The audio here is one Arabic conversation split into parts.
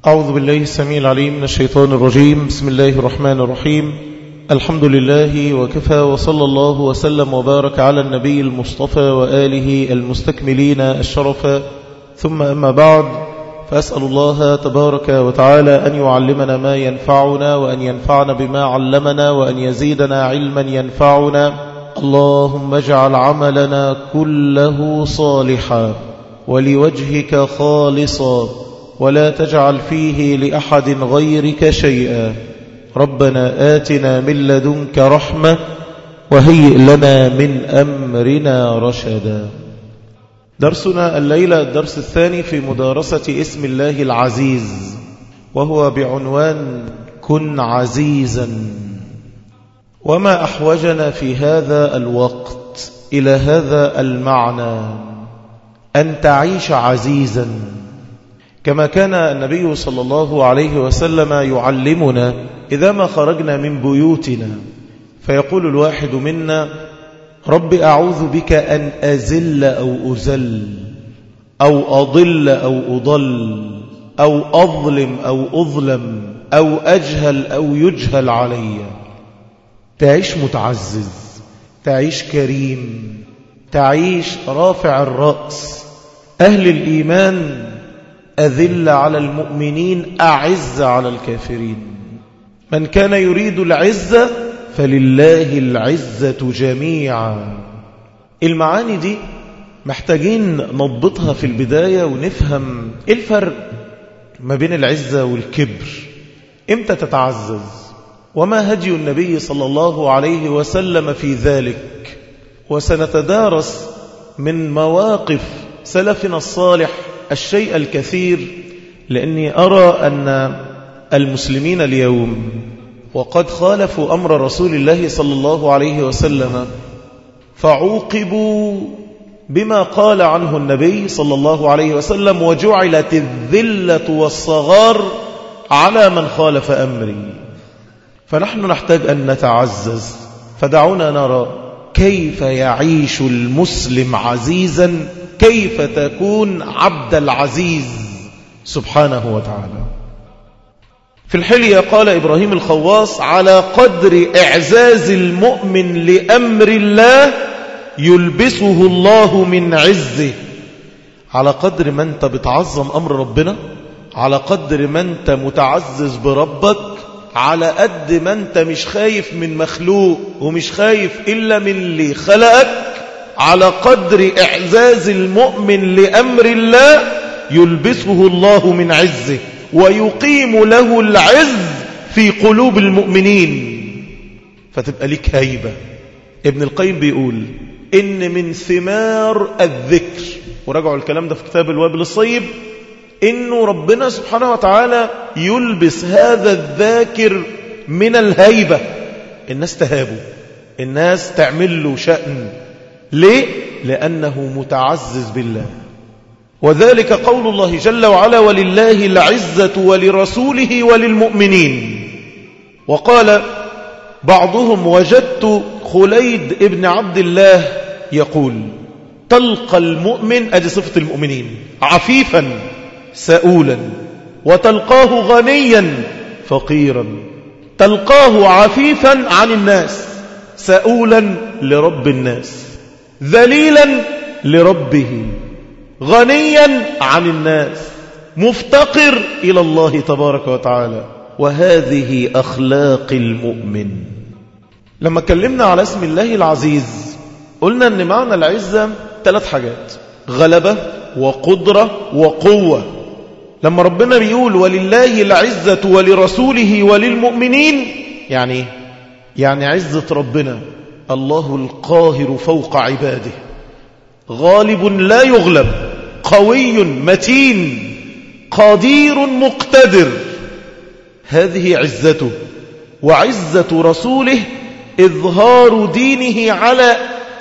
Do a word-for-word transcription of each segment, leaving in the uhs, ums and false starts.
أعوذ بالله السميع العليم من الشيطان الرجيم. بسم الله الرحمن الرحيم. الحمد لله وكفى، وصلى الله وسلم وبارك على النبي المصطفى وآله المستكملين الشرف، ثم أما بعد، فأسأل الله تبارك وتعالى أن يعلمنا ما ينفعنا، وأن ينفعنا بما علمنا، وأن يزيدنا علما ينفعنا. اللهم اجعل عملنا كله صالحا ولوجهك خالصا، ولا تجعل فيه لأحد غيرك شيئا. ربنا آتنا من لدنك رحمة وهيئ لنا من أمرنا رشدا. درسنا الليلة الدرس الثاني في مدارسة اسم الله العزيز، وهو بعنوان كن عزيزا. وما أحوجنا في هذا الوقت إلى هذا المعنى، أن تعيش عزيزا، كما كان النبي صلى الله عليه وسلم يعلمنا إذا ما خرجنا من بيوتنا فيقول الواحد منا: رب أعوذ بك أن أزل أو أزل، أو أضل أو أضل، أو أظلم أو أظلم، أو أجهل أو يجهل علي. تعيش متعزز، تعيش كريم، تعيش رافع الرأس. أهل الإيمان: أذل على المؤمنين، أعز على الكافرين. من كان يريد العزة فلله العزة جميعا. المعاني دي محتاجين نضبطها في البداية ونفهم إيه الفرق ما بين العزة والكبر. إمتى تتعزز؟ وما هدي النبي صلى الله عليه وسلم في ذلك؟ وسنتدارس من مواقف سلفنا الصالح الشيء الكثير، لأني أرى أن المسلمين اليوم وقد خالفوا أمر رسول الله صلى الله عليه وسلم، فعوقبوا بما قال عنه النبي صلى الله عليه وسلم: وجعلت الذلة والصغار على من خالف أمري. فنحن نحتاج أن نتعزز. فدعونا نرى كيف يعيش المسلم عزيزا، كيف تكون عبد العزيز سبحانه وتعالى. في الحلية قال إبراهيم الخواص: على قدر إعزاز المؤمن لأمر الله يلبسه الله من عزه. على قدر ما أنت بتعظم أمر ربنا، على قدر ما أنت متعزز بربك، على قد ما أنت مش خايف من مخلوق ومش خايف إلا من اللي خلقك، على قدر إعزاز المؤمن لأمر الله يلبسه الله من عزه ويقيم له العز في قلوب المؤمنين، فتبقى لك هيبة. ابن القيم بيقول إن من ثمار الذكر، وراجعوا الكلام ده في كتاب الوابل الصيب، إنه ربنا سبحانه وتعالى يلبس هذا الذاكر من الهيبة. الناس تهابه، الناس تعمل له شأن. ليه؟ لأنه متعزز بالله. وذلك قول الله جل وعلا: ولله العزة ولرسوله وللمؤمنين. وقال بعضهم: وجدت خليد ابن عبد الله يقول: تلقى المؤمن، أدي صفة المؤمنين، عفيفا سؤولا، وتلقاه غنيا فقيرا. تلقاه عفيفا عن الناس، سؤولا لرب الناس، ذليلا لربه، غنيا عن الناس، مفتقر إلى الله تبارك وتعالى. وهذه أخلاق المؤمن. لما اتكلمنا على اسم الله العزيز قلنا أن معنى العزة ثلاث حاجات: غلبة وقدرة وقوة. لما ربنا بيقول ولله العزة ولرسوله وللمؤمنين، يعني يعني عزة ربنا، الله القاهر فوق عباده، غالب لا يغلب، قوي متين، قدير مقتدر. هذه عزته. وعزة رسوله إظهار دينه على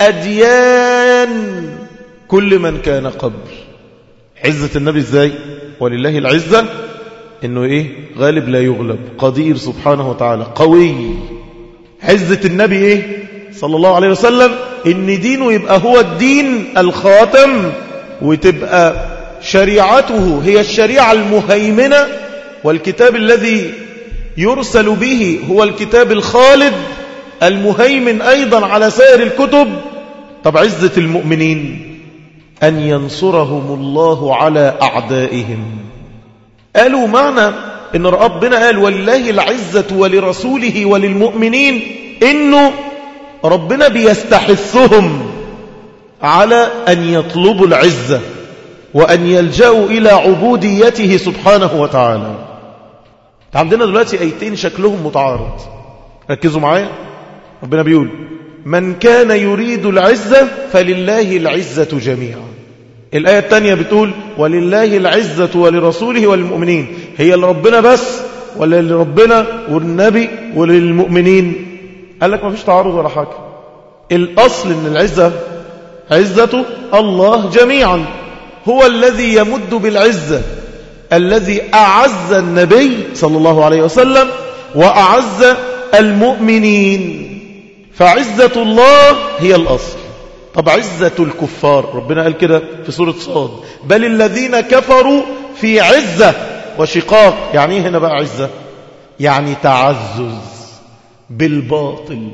أديان كل من كان قبل. عزة النبي ازاي؟ ولله العزة انه ايه؟ غالب لا يغلب، قدير سبحانه وتعالى، قوي. عزة النبي ايه صلى الله عليه وسلم؟ ان دينه يبقى هو الدين الخاتم، وتبقى شريعته هي الشريعة المهيمنة والكتاب الذي يرسل به هو الكتاب الخالد المهيمن أيضا على سائر الكتب. طب عزة المؤمنين أن ينصرهم الله على أعدائهم. قالوا معنى إن ربنا قال ولله العزة ولرسوله وللمؤمنين، إنه ربنا بيستحثهم على أن يطلبوا العزة وأن يلجأوا إلى عبوديته سبحانه وتعالى. عندنا دلوقتي آيتين شكلهم متعارض، ركزوا معايا. ربنا بيقول من كان يريد العزة فلله العزة جميعا. الآية الثانية بتقول ولله العزة ولرسوله وللمؤمنين. هي لربنا بس ولا لربنا والنبي وللمؤمنين؟ قال لك ما فيش تعارض ولا حاجة. الأصل إن العزة عزة الله جميعا، هو الذي يمد بالعزة، الذي أعز النبي صلى الله عليه وسلم وأعز المؤمنين، فعزة الله هي الأصل. طب عزة الكفار ربنا قال كده في سورة صاد بل الذين كفروا في عزة وشقاق. يعني هنا بقى عزة يعني تعزز بالباطل،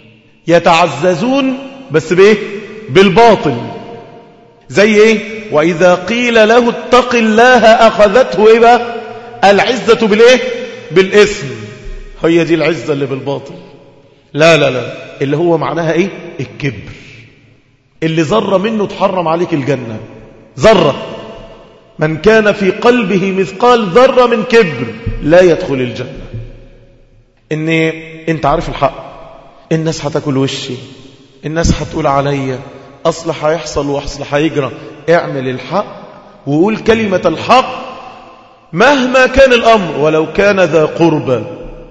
يتعززون بس بايه؟ بالباطل. زي ايه؟ وإذا قيل له اتق الله أخذته ايه بقى؟ العزة بالايه؟ بالاسم. هي دي العزة اللي بالباطل. لا لا لا، اللي هو معناها ايه؟ الكبر، اللي ذرة منه تحرم عليك الجنة. ذرة، من كان في قلبه مثقال ذرة من كبر لا يدخل الجنة. ان انت عارف الحق، الناس هتاكل وشي، الناس هتقول عليا، اصل هيحصل واصل هيجرى. اعمل الحق وقول كلمة الحق مهما كان الامر ولو كان ذا قربى،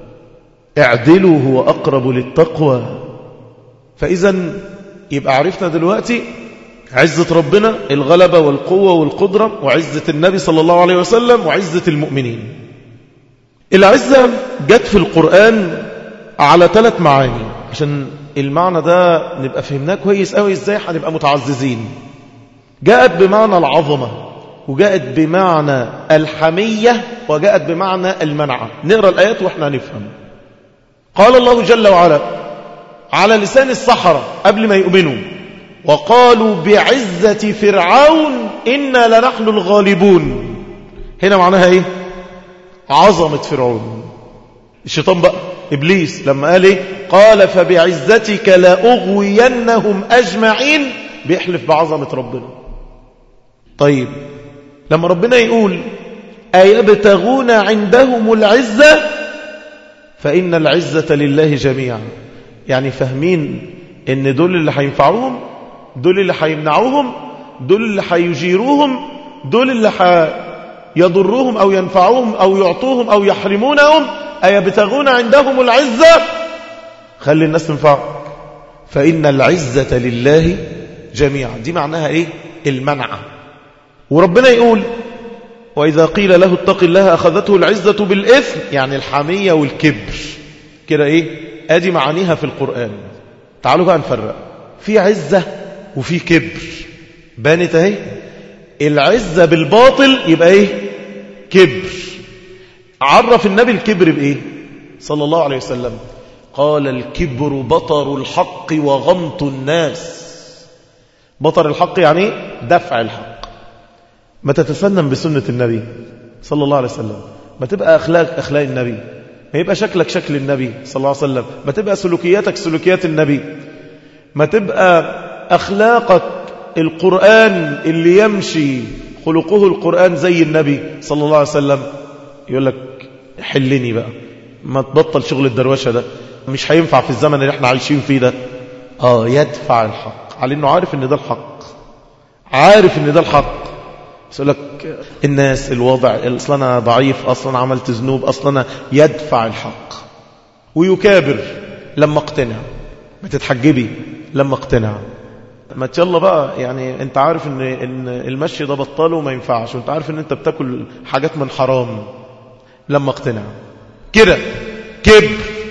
اعدلوا هو اقرب للتقوى. فاذا يبقى عرفنا دلوقتي عزة ربنا الغلبة والقوة والقدرة، وعزة النبي صلى الله عليه وسلم، وعزة المؤمنين. العزة جت في القرآن على ثلاث معاني، عشان المعنى ده نبقى فهمناه كويس قوي ازاي هنبقى متعززين. جاءت بمعنى العظمة، وجاءت بمعنى الحمية، وجاءت بمعنى المنعة. نقرأ الآيات واحنا نفهم. قال الله جل وعلا على لسان السحرة قبل ما يؤمنوا وقالوا بعزة فرعون إنا لنحن الغالبون. هنا معناها ايه؟ عظمة فرعون. الشيطان بقى إبليس لما قال ايه؟ قال فبعزتك لأغوينهم أجمعين، بيحلف بعظمة ربنا. طيب لما ربنا يقول أيبتغون عندهم العزة فإن العزة لله جميعا، يعني فاهمين ان دول اللي هينفعوهم، دول اللي هيمنعوهم، دول اللي هيجيروهم، دول اللي هيضروهم أو ينفعوهم أو يعطوهم أو يحرمونهم. أيبتغون عندهم العزة، خلي الناس تنفعك، فإن العزة لله جميعا. دي معناها ايه؟ المنعة. وربنا يقول وإذا قيل له اتق الله أخذته العزة بالإثم، يعني الحمية والكبر. كده ايه؟ ادي معانيها في القرآن. تعالوا بقى نفرق، في عزة وفي كبر. بانت اهي. العزة بالباطل يبقى ايه؟ كبر. عرف النبي الكبر بايه صلى الله عليه وسلم؟ قال الكبر بطر الحق وغمط الناس. بطر الحق يعني دفع الحق. ما تتسنن بسنة النبي صلى الله عليه وسلم، ما تبقى أخلاق أخلاق النبي، ما يبقى شكلك شكل النبي صلى الله عليه وسلم، ما تبقى سلوكياتك سلوكيات النبي، ما تبقى أخلاقك القرآن اللي يمشي خلقه القرآن زي النبي صلى الله عليه وسلم. يقول لك حلني بقى، ما تبطل شغل الدروشة ده، مش هينفع في الزمن اللي احنا عايشين فيه ده. آه يدفع الحق على انه عارف ان ده الحق، عارف ان ده الحق. يقول لك الناس الوضع، اصلا انا ضعيف، اصلا عملت ذنوب، اصلا أنا. يدفع الحق ويكابر لما اقتنع. ما تتحجبي لما اقتنع. ما يلا بقى، يعني انت عارف ان ان المشي ده بطاله وما ينفعش، وانت عارف ان انت بتاكل حاجات من حرام. لما اقتنع كده كبر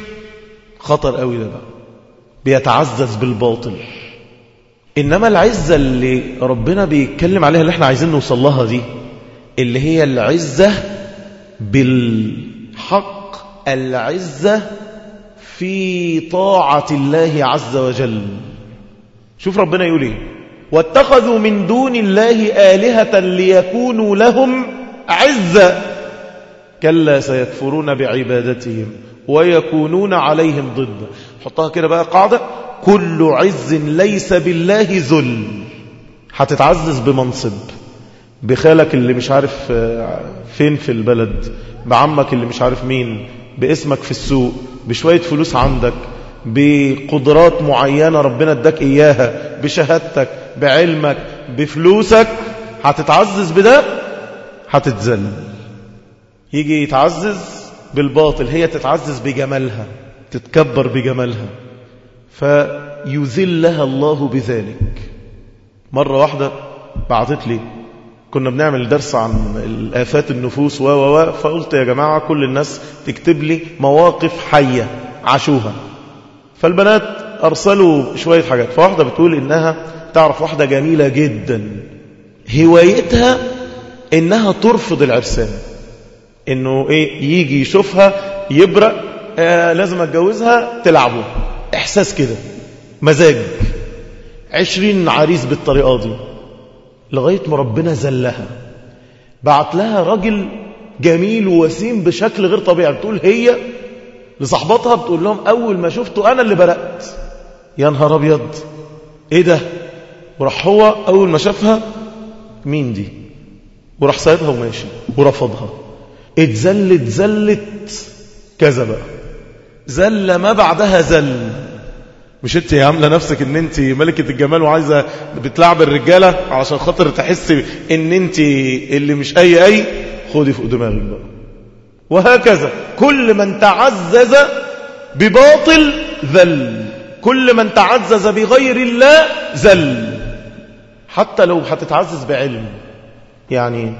خطر قوي ده بقى، بيتعزز بالباطل. إنما العزة اللي ربنا بيتكلم عليها اللي احنا عايزين نوصل لها دي، اللي هي العزة بالحق العزة في طاعة الله عز وجل. شوف ربنا يقول ايه: واتخذوا من دون الله آلهة ليكونوا لهم عزة كلا سيكفرون بعبادتهم ويكونون عليهم ضد. حطها كده بقى قاعدة: كل عز ليس بالله ذل. هتتعزز بمنصب، بخالك اللي مش عارف فين في البلد، بعمك اللي مش عارف مين، باسمك في السوق، بشوية فلوس عندك، بقدرات معينة ربنا اداك إياها، بشهادتك، بعلمك، بفلوسك. هتتعزز بده، هتتذل. يجي يتعزز بالباطل، هي تتعزز بجمالها، تتكبر بجمالها، فيذلها الله بذلك. مرة واحدة بعثت لي، كنا بنعمل درس عن الآفات النفوس و و فقلت يا جماعة كل الناس تكتب لي مواقف حية عاشوها. فالبنات أرسلوا شوية حاجات. فواحدة بتقول إنها تعرف واحدة جميلة جدا، هوايتها إنها ترفض العرسان، إنه إيه يجي يشوفها يبرق، آه لازم أتجوزها، تلعبه. إحساس كده، مزاج. عشرين عريس بالطريقة دي، لغاية ما ربنا زلها. بعت لها راجل جميل ووسيم بشكل غير طبيعي. بتقول هي لصحباتها، بتقول لهم أول ما شفته أنا اللي برقت. يا نهار أبيض، إيه ده؟ وراح هو أول ما شافها، مين دي؟ وراح سايبها وماشي ورفضها. اتزلت زلت كذا بقى، زل ما بعدها زل. مش انت عامله نفسك ان انت ملكة الجمال وعايزة بتلعب الرجالة علشان خاطر تحس ان انت اللي مش اي اي، خدي فوق دماغك بقى. وهكذا كل من تعزز بباطل ذل، كل من تعزز بغير الله ذل. حتى لو هتتعزز بعلم، يعني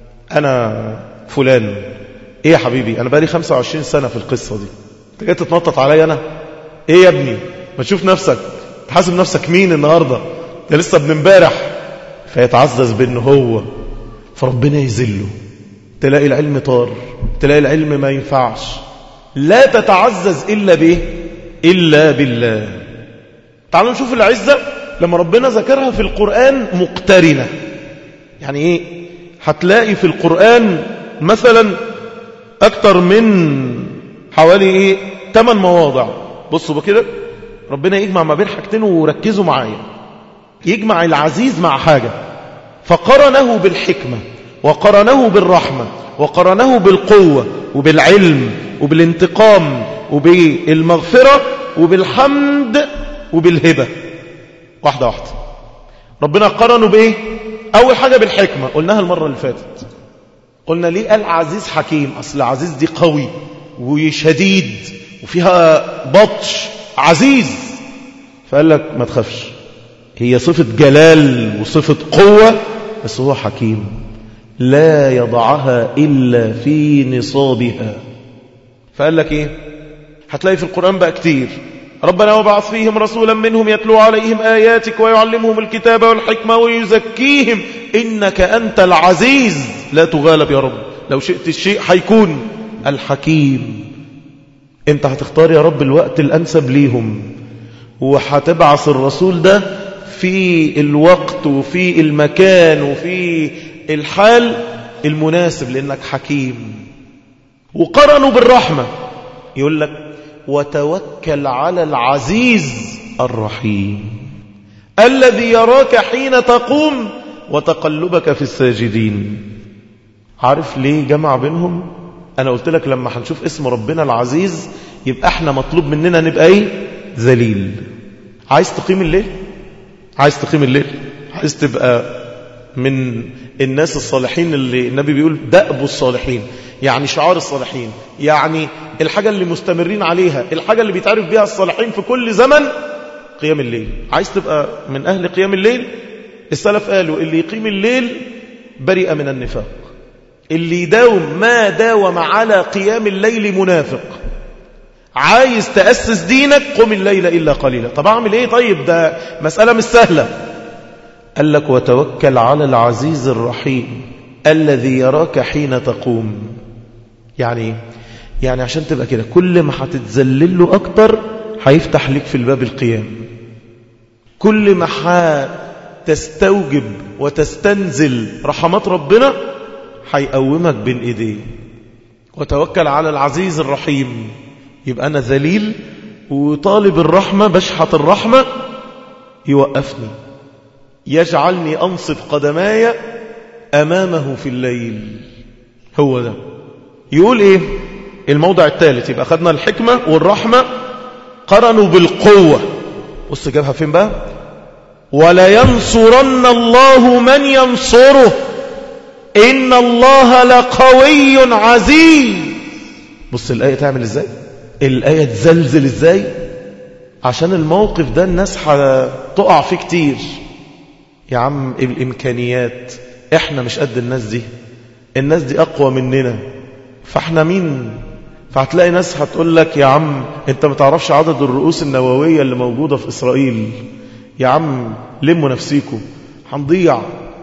انا فلان، ايه يا حبيبي انا بقالي خمسة وعشرين سنة في القصة دي، انت جاي تتنطط عليا انا؟ ايه يا ابني ما تشوف نفسك، تحاسب نفسك مين النهاردة، ده لسه ابن امبارح. فيتعزز بانه هو، فربنا يذله. تلاقي العلم طار، تلاقي العلم ما ينفعش. لا تتعزز إلا به إلا بالله. تعالوا نشوف العزة لما ربنا ذكرها في القرآن مقترنة. يعني ايه؟ هتلاقي في القرآن مثلا أكتر من حوالي ايه ثمان مواضع. بصوا بكده، ربنا يجمع ما بين حاجتين وركزوا معايا. يجمع العزيز مع حاجة، فقرنه بالحكمة وقرنه بالرحمة وقرنه بالقوة وبالعلم وبالانتقام وبالمغفرة وبالحمد وبالهبة. واحدة واحدة. ربنا قرنه بإيه؟ أول حاجة بالحكمة، قلناها المرة اللي فاتت. قلنا ليه قال عزيز حكيم؟ أصل عزيز دي قوي وشديد وفيها بطش، عزيز. فقال لك ما تخافش، هي صفة جلال وصفة قوة، بس هو حكيم لا يضعها إلا في نصابها. فقال لك إيه؟ هتلاقي في القرآن بقى كتير: ربنا وبعث فيهم رسولا منهم يتلو عليهم آياتك ويعلمهم الكتاب والحكمة ويزكيهم إنك أنت العزيز لا تغالب. يا رب لو شئت الشيء هيكون الحكيم. انت هتختار يا رب الوقت الأنسب ليهم، وهتبعث الرسول ده في الوقت وفي المكان وفي الحال المناسب لأنك حكيم. وقرنوا بالرحمة، يقول لك وتوكل على العزيز الرحيم الذي يراك حين تقوم وتقلبك في الساجدين. عارف ليه جمع بينهم؟ أنا قلت لك لما هنشوف اسم ربنا العزيز يبقى احنا مطلوب مننا نبقى ايه؟ ذليل. عايز تقيم الليل؟ عايز تقيم الليل؟ عايز تبقى من الناس الصالحين اللي النبي بيقول دأب الصالحين، يعني شعار الصالحين، يعني الحاجة اللي مستمرين عليها، الحاجة اللي بيتعرف بها الصالحين في كل زمن، قيام الليل. عايز تبقى من أهل قيام الليل؟ السلف قالوا اللي يقيم الليل بريء من النفاق. اللي يداوم ما داوم على قيام الليل منافق. عايز تأسس دينك قم الليل إلا قليلا. طب أعمل إيه؟ طيب ده مسألة مش سهلة. قال لك وتوكل على العزيز الرحيم الذي يراك حين تقوم. يعني يعني عشان تبقى كده كل ما هتتذلل له أكتر هيفتح لك في الباب القيام، كل ما هتستوجب وتستنزل رحمات ربنا هيقومك بين إيديه. وتوكل على العزيز الرحيم. يبقى أنا ذليل وطالب الرحمة، بشحت الرحمة، يوقفني، يجعلني أنصب قدماي أمامه في الليل. هو ده. يقول إيه الموضع الثالث؟ يبقى أخذنا الحكمة والرحمة، قرنوا بالقوة. بص جابها فين بقى؟ ولا ينصرن الله من ينصره إن الله لقوي عزيز. بص الآية تعمل إزاي، الآية تزلزل إزاي، عشان الموقف ده الناس هتقع فيه كتير. يا عم الإمكانيات إحنا مش قد الناس دي، الناس دي أقوى مننا، فإحنا مين؟ فهتلاقي ناس هتقول لك يا عم أنت ما تعرفش عدد الرؤوس النووية اللي موجودة في إسرائيل، يا عم لموا نفسيكم هنضيع،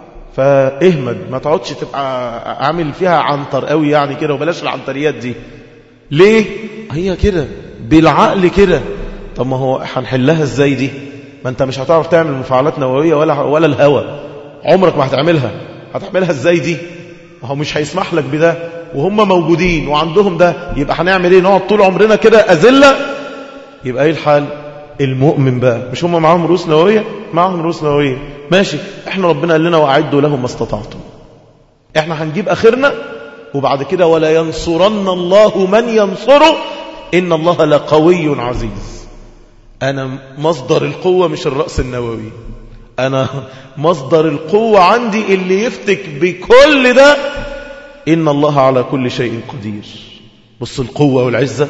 فاهمد ما تقعدش تبقى عامل فيها عنتر قوي يعني كده، وبلاش العنتريات دي. ليه؟ هي كده بالعقل كده. طب ما هو هنحلها ازاي دي؟ ما انت مش هتعرف تعمل مفاعلات نووية ولا ولا الهواء، عمرك ما هتعملها. هتعملها ازاي دي؟ ما هو مش هيسمح لك بده، وهم موجودين وعندهم ده. يبقى هنعمل ايه؟ نقعد طول عمرنا كده أذلة؟ يبقى ايه الحال؟ المؤمن بقى مش هم معاهم رؤوس نووية؟ معاهم رؤوس نووية، ماشي. احنا ربنا قال لنا وأعدوا لهم ما استطعتم. احنا هنجيب اخرنا، وبعد كده ولا ينصرن الله من ينصره إن الله لقوي عزيز. أنا مصدر القوة مش الرأس النووي، أنا مصدر القوة عندي اللي يفتك بكل ده إن الله على كل شيء قدير. بص القوة والعزة.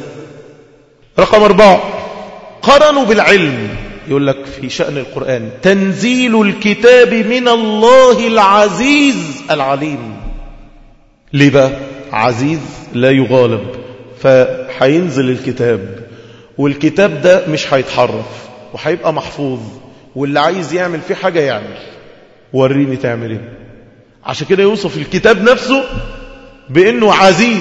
رقم أربعة قرنوا بالعلم. يقول لك في شأن القرآن تنزيل الكتاب من الله العزيز العليم. ليه بقى؟ عزيز لا يغالب، فحينزل الكتاب، والكتاب ده مش هيتحرف وهيبقى محفوظ، واللي عايز يعمل فيه حاجة يعمل. وريني تعمل ايه. عشان كده يوصف الكتاب نفسه بأنه عزيز.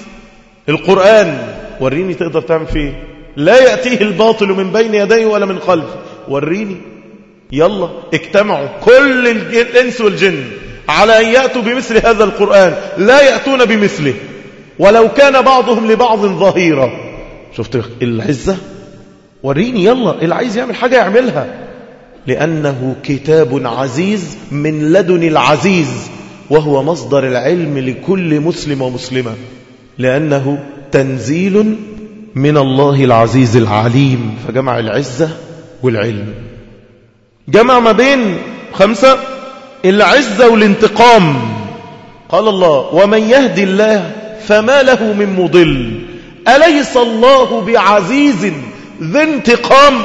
القرآن وريني تقدر تعمل فيه، لا يأتيه الباطل من بين يديه ولا من خلفه. وريني، يلا اجتمعوا كل الإنس والجن على أن يأتوا بمثل هذا القرآن، لا يأتون بمثله ولو كان بعضهم لبعض ظهيرا. شفت العزة؟ وريني يلا، اللي عايز يعمل حاجة يعملها، لأنه كتاب عزيز من لدن العزيز، وهو مصدر العلم لكل مسلم ومسلمة، لأنه تنزيل من الله العزيز العليم. فجمع العزة والعلم، جمع ما بين خمسة: العزة والانتقام. قال الله ومن يهدي الله فما له من مضل أليس الله بعزيز ذي انتقام.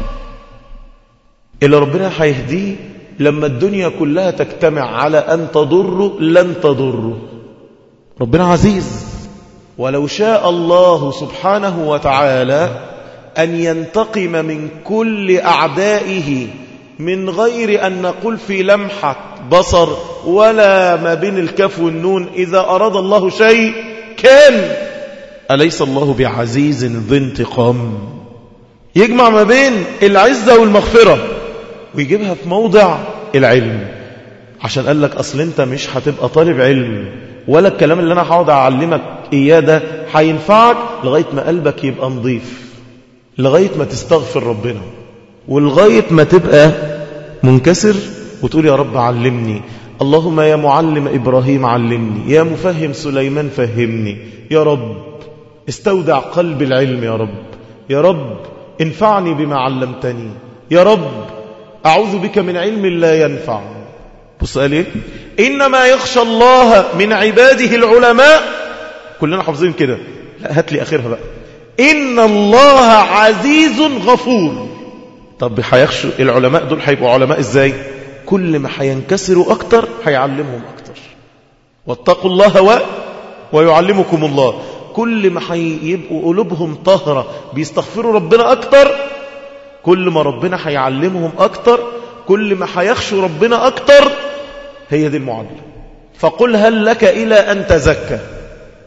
اللي ربنا هيهديه لما الدنيا كلها تجتمع على أن تضره لن تضره. ربنا عزيز، ولو شاء الله سبحانه وتعالى أن ينتقم من كل أعدائه من غير أن نقول في لمحة بصر ولا ما بين الكاف والنون، إذا أراد الله شيء كان. أليس الله بعزيز ذي انتقام. يجمع ما بين العزة والمغفرة ويجيبها في موضع العلم، عشان قال لك أصل أنت مش هتبقى طالب علم، ولا الكلام اللي أنا هقعد أعلمك إياه ده هينفعك لغاية ما قلبك يبقى نظيف، لغاية ما تستغفر ربنا، ولغاية ما تبقى منكسر وتقول يا رب علمني، اللهم يا معلم إبراهيم علمني، يا مفهم سليمان فهمني، يا رب استودع قلب العلم، يا رب يا رب انفعني بما علمتني، يا رب أعوذ بك من علم لا ينفع. بص قال إيه؟ إنما يخشى الله من عباده العلماء. كلنا حافظين كده، لا هات لي آخرها بقى، إن الله عزيز غفور. طب هيخشوا العلماء دول هيبقوا علماء إزاي؟ كل ما هينكسروا أكتر هيعلمهم أكتر. واتقوا الله و... ويعلمكم الله. كل ما هيبقوا قلوبهم طهرة بيستغفروا ربنا أكتر، كل ما ربنا هيعلمهم أكتر، كل ما هيخشوا ربنا أكتر. هي دي المعادلة. فقل هل لك إلى أن تزكى.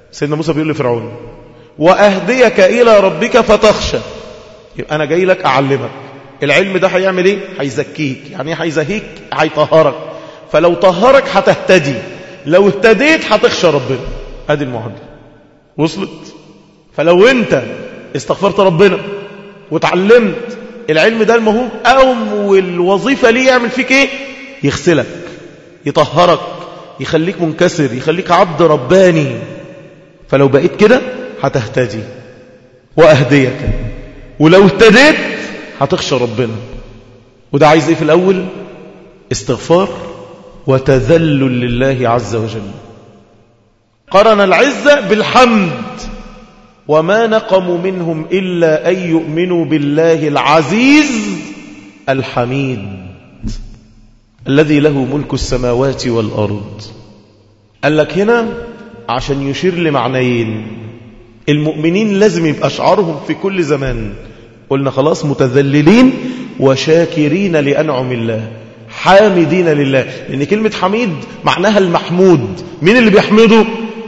سيدنا موسى بيقول لفرعون وأهديك إلى ربك فتخشى. يبقى أنا جاي لك أعلمك. العلم ده هيعمل إيه؟ هيزكيك. يعني إيه هيزكيك؟ هيطهرك. فلو طهرك هتهتدي، لو اهتديت هتخشى ربنا. هذه المعادلة وصلت. فلو أنت استغفرت ربنا وتعلمت العلم ده المهم أو والوظيفة ليه يعمل فيك إيه؟ يغسلك، يطهرك، يخليك منكسر، يخليك عبد رباني. فلو بقيت كده هتهتدي وأهديك، ولو اهتديت هتخشى ربنا. وده عايز ايه في الأول؟ استغفار وتذلل لله عز وجل. قرن العزة بالحمد. وما نقموا منهم إلا أن يؤمنوا بالله العزيز الحميد الذي له ملك السماوات والأرض. قال لك هنا عشان يشير لمعنيين. المؤمنين لازم يبقى شعارهم في كل زمان، قلنا خلاص، متذللين وشاكرين لأنعم الله، حامدين لله. لأن كلمة حميد معناها المحمود. مين اللي بيحمده؟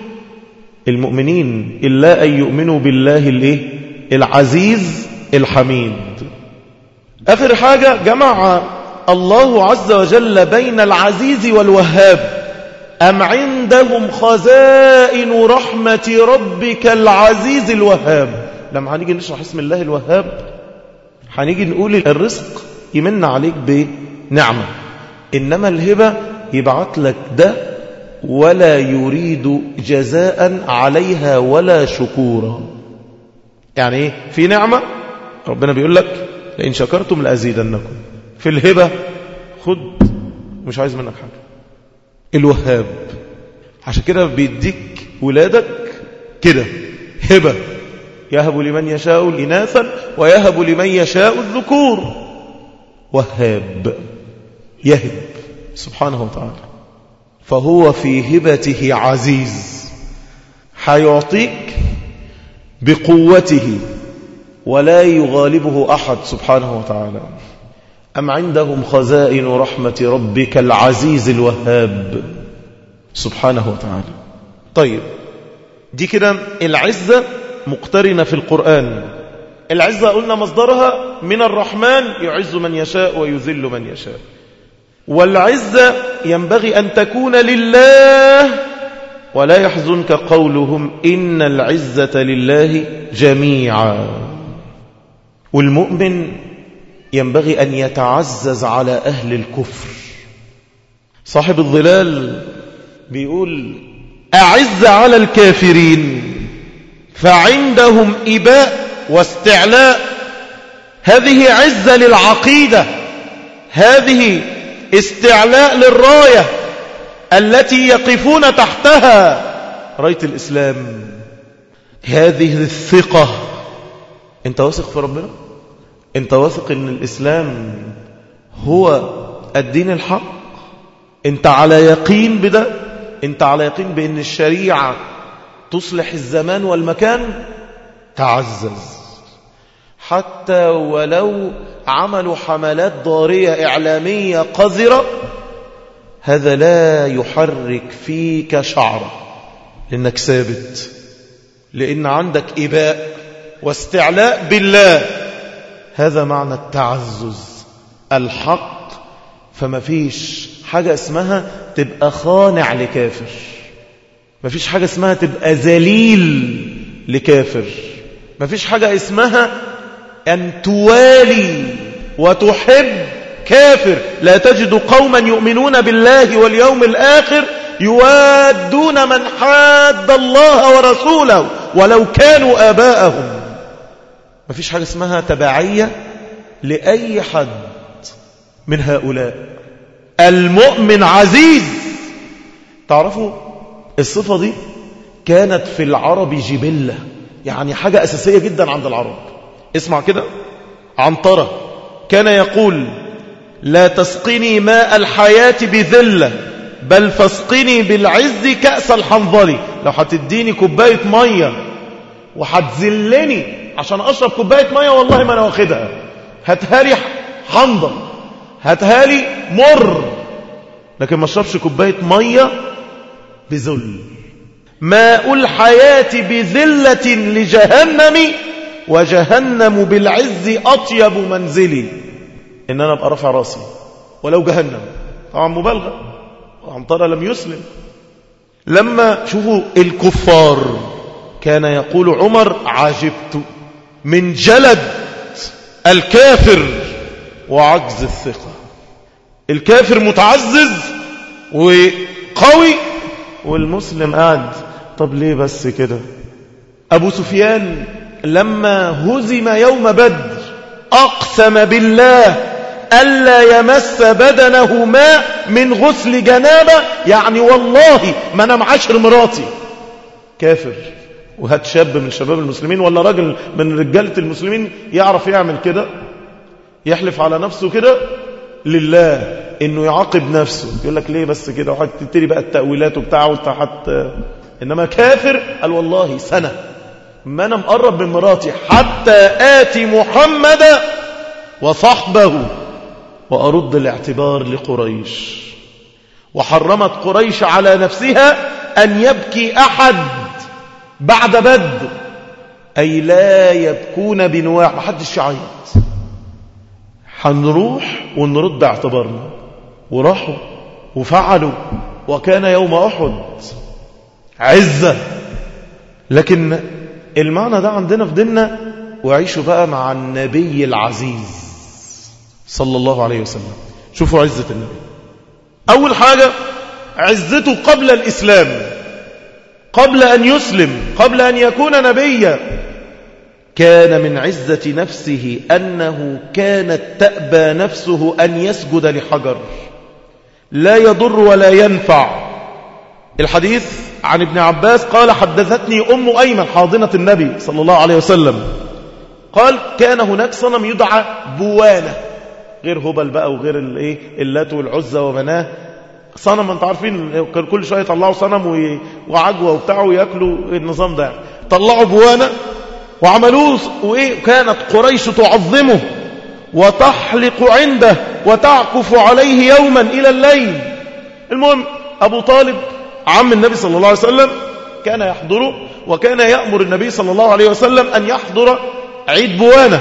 المؤمنين. إلا أن يؤمنوا بالله الايه؟ العزيز الحميد. آخر حاجة جمع الله عز وجل بين العزيز والوهاب. أم عندهم خزائن رحمة ربك العزيز الوهاب. لما هنيجي نشرح اسم الله الوهاب هنيجي نقول الرزق يمن عليك بنعمة، إنما الهبة يبعت لك ده ولا يريد جزاء عليها ولا شكورا. يعني ايه؟ في نعمة ربنا بيقول لك لئن شكرتم لأزيدنكم. في الهبة خد، مش عايز منك حاجة. الوهاب عشان كده بيديك ولادك كده هبة، يهب لمن يشاء الإناثا ويهب لمن يشاء الذكور. وهاب يهب سبحانه وتعالى. فهو في هبته عزيز، حيعطيك بقوته ولا يغالبه أحد سبحانه وتعالى. أم عندهم خزائن رحمة ربك العزيز الوهاب سبحانه وتعالى. طيب دي كده العزة مقترنة في القرآن. العزة قلنا مصدرها من الرحمن، يعز من يشاء ويذل من يشاء. والعزة ينبغي أن تكون لله، ولا يحزنك قولهم إن العزة لله جميعا. والمؤمن ينبغي أن يتعزز على أهل الكفر. صاحب الظلال بيقول أعز على الكافرين فعندهم إباء واستعلاء. هذه عزة للعقيدة، هذه استعلاء للراية التي يقفون تحتها، راية الإسلام. هذه الثقة. انت واثق في ربنا؟ انت واثق ان الإسلام هو الدين الحق؟ انت على يقين بده؟ انت على يقين بان الشريعة تصلح الزمان والمكان؟ تعزز. حتى ولو عملوا حملات ضارية إعلامية قذرة، هذا لا يحرك فيك شعرة، لأنك ثابت، لأن عندك إباء واستعلاء بالله. هذا معنى التعزز الحق. فما فيش حاجة اسمها تبقى خانع لكافر، ما فيش حاجة اسمها تبقى ذليل لكافر، ما فيش حاجة اسمها أن توالي وتحب كافر. لا تجد قوما يؤمنون بالله واليوم الآخر يوادون من حاد الله ورسوله ولو كانوا آباءهم. ما فيش حاجة اسمها تبعية لأي حد من هؤلاء. المؤمن عزيز. تعرفوا الصفة دي كانت في العرب جبلة، يعني حاجة أساسية جدا عند العرب. اسمع كده، عنترة كان يقول لا تسقني ماء الحياة بذلة بل فاسقني بالعز كأس الحنظل. لو هتديني كوباية مية وهتذلني عشان أشرب كوباية مية والله ما أنا واخدها، هاتهالي حنظل، هاتهالي مر، لكن ما أشربش كوباية مية بذل. ماء الحياة بذلة لجهنم وجهنم بالعز أطيب منزلي. إن أنا أبقى رفع راسي ولو جهنم، طبعا مبالغة، وعنطرة لم يسلم. لما شوفوا الكفار كان يقول عمر عجبت من جلد الكافر وعجز الثقة. الكافر متعزز وقوي والمسلم قاعد، طب ليه بس كده؟ أبو سفيان لما هزم يوم بدر أقسم بالله ألا يمس بدنه ماء من غسل جنابة، يعني والله ما أنا معاشر مراتي. كافر، وهات شاب من شباب المسلمين ولا راجل من رجالة المسلمين يعرف يعمل كده، يحلف على نفسه كده لله انه يعاقب نفسه، يقول لك ليه بس كده، وحد تبتدي بقى التأويلات وبتاعه وتحت. انما كافر قال والله سنة ما انا مقرب من مراتي حتى آتي محمد وصحبه وأرد الاعتبار لقريش. وحرمت قريش على نفسها أن يبكي أحد بعد بدر، أي لا يبكون بنواح، محدش يعيط، هنروح ونرد اعتبارنا. وراحوا وفعلوا، وكان يوم أحد عزة. لكن المعنى ده عندنا في ديننا، وعيشوا بقى مع النبي العزيز صلى الله عليه وسلم. شوفوا عزة النبي. أول حاجة عزته قبل الإسلام، قبل أن يسلم، قبل أن يكون نبيا. كان من عزة نفسه أنه كانت تأبى نفسه أن يسجد لحجر لا يضر ولا ينفع. الحديث عن ابن عباس قال حدثتني أم أيمن حاضنة النبي صلى الله عليه وسلم، قال كان هناك صنم يدعى بوانة، غير هبل بقى وغير الايه اللات والعزى ومناه، صنم انت عارفين كان كل شويه يطلعوا صنم وعجوه وبتاعه وياكلوا النظام ده. طلعوا بوانة وعملوه، وايه كانت قريش تعظمه وتحلق عنده وتعكف عليه يوما الى الليل. المهم ابو طالب عم النبي صلى الله عليه وسلم كان يحضره، وكان يأمر النبي صلى الله عليه وسلم ان يحضر عيد بوانة،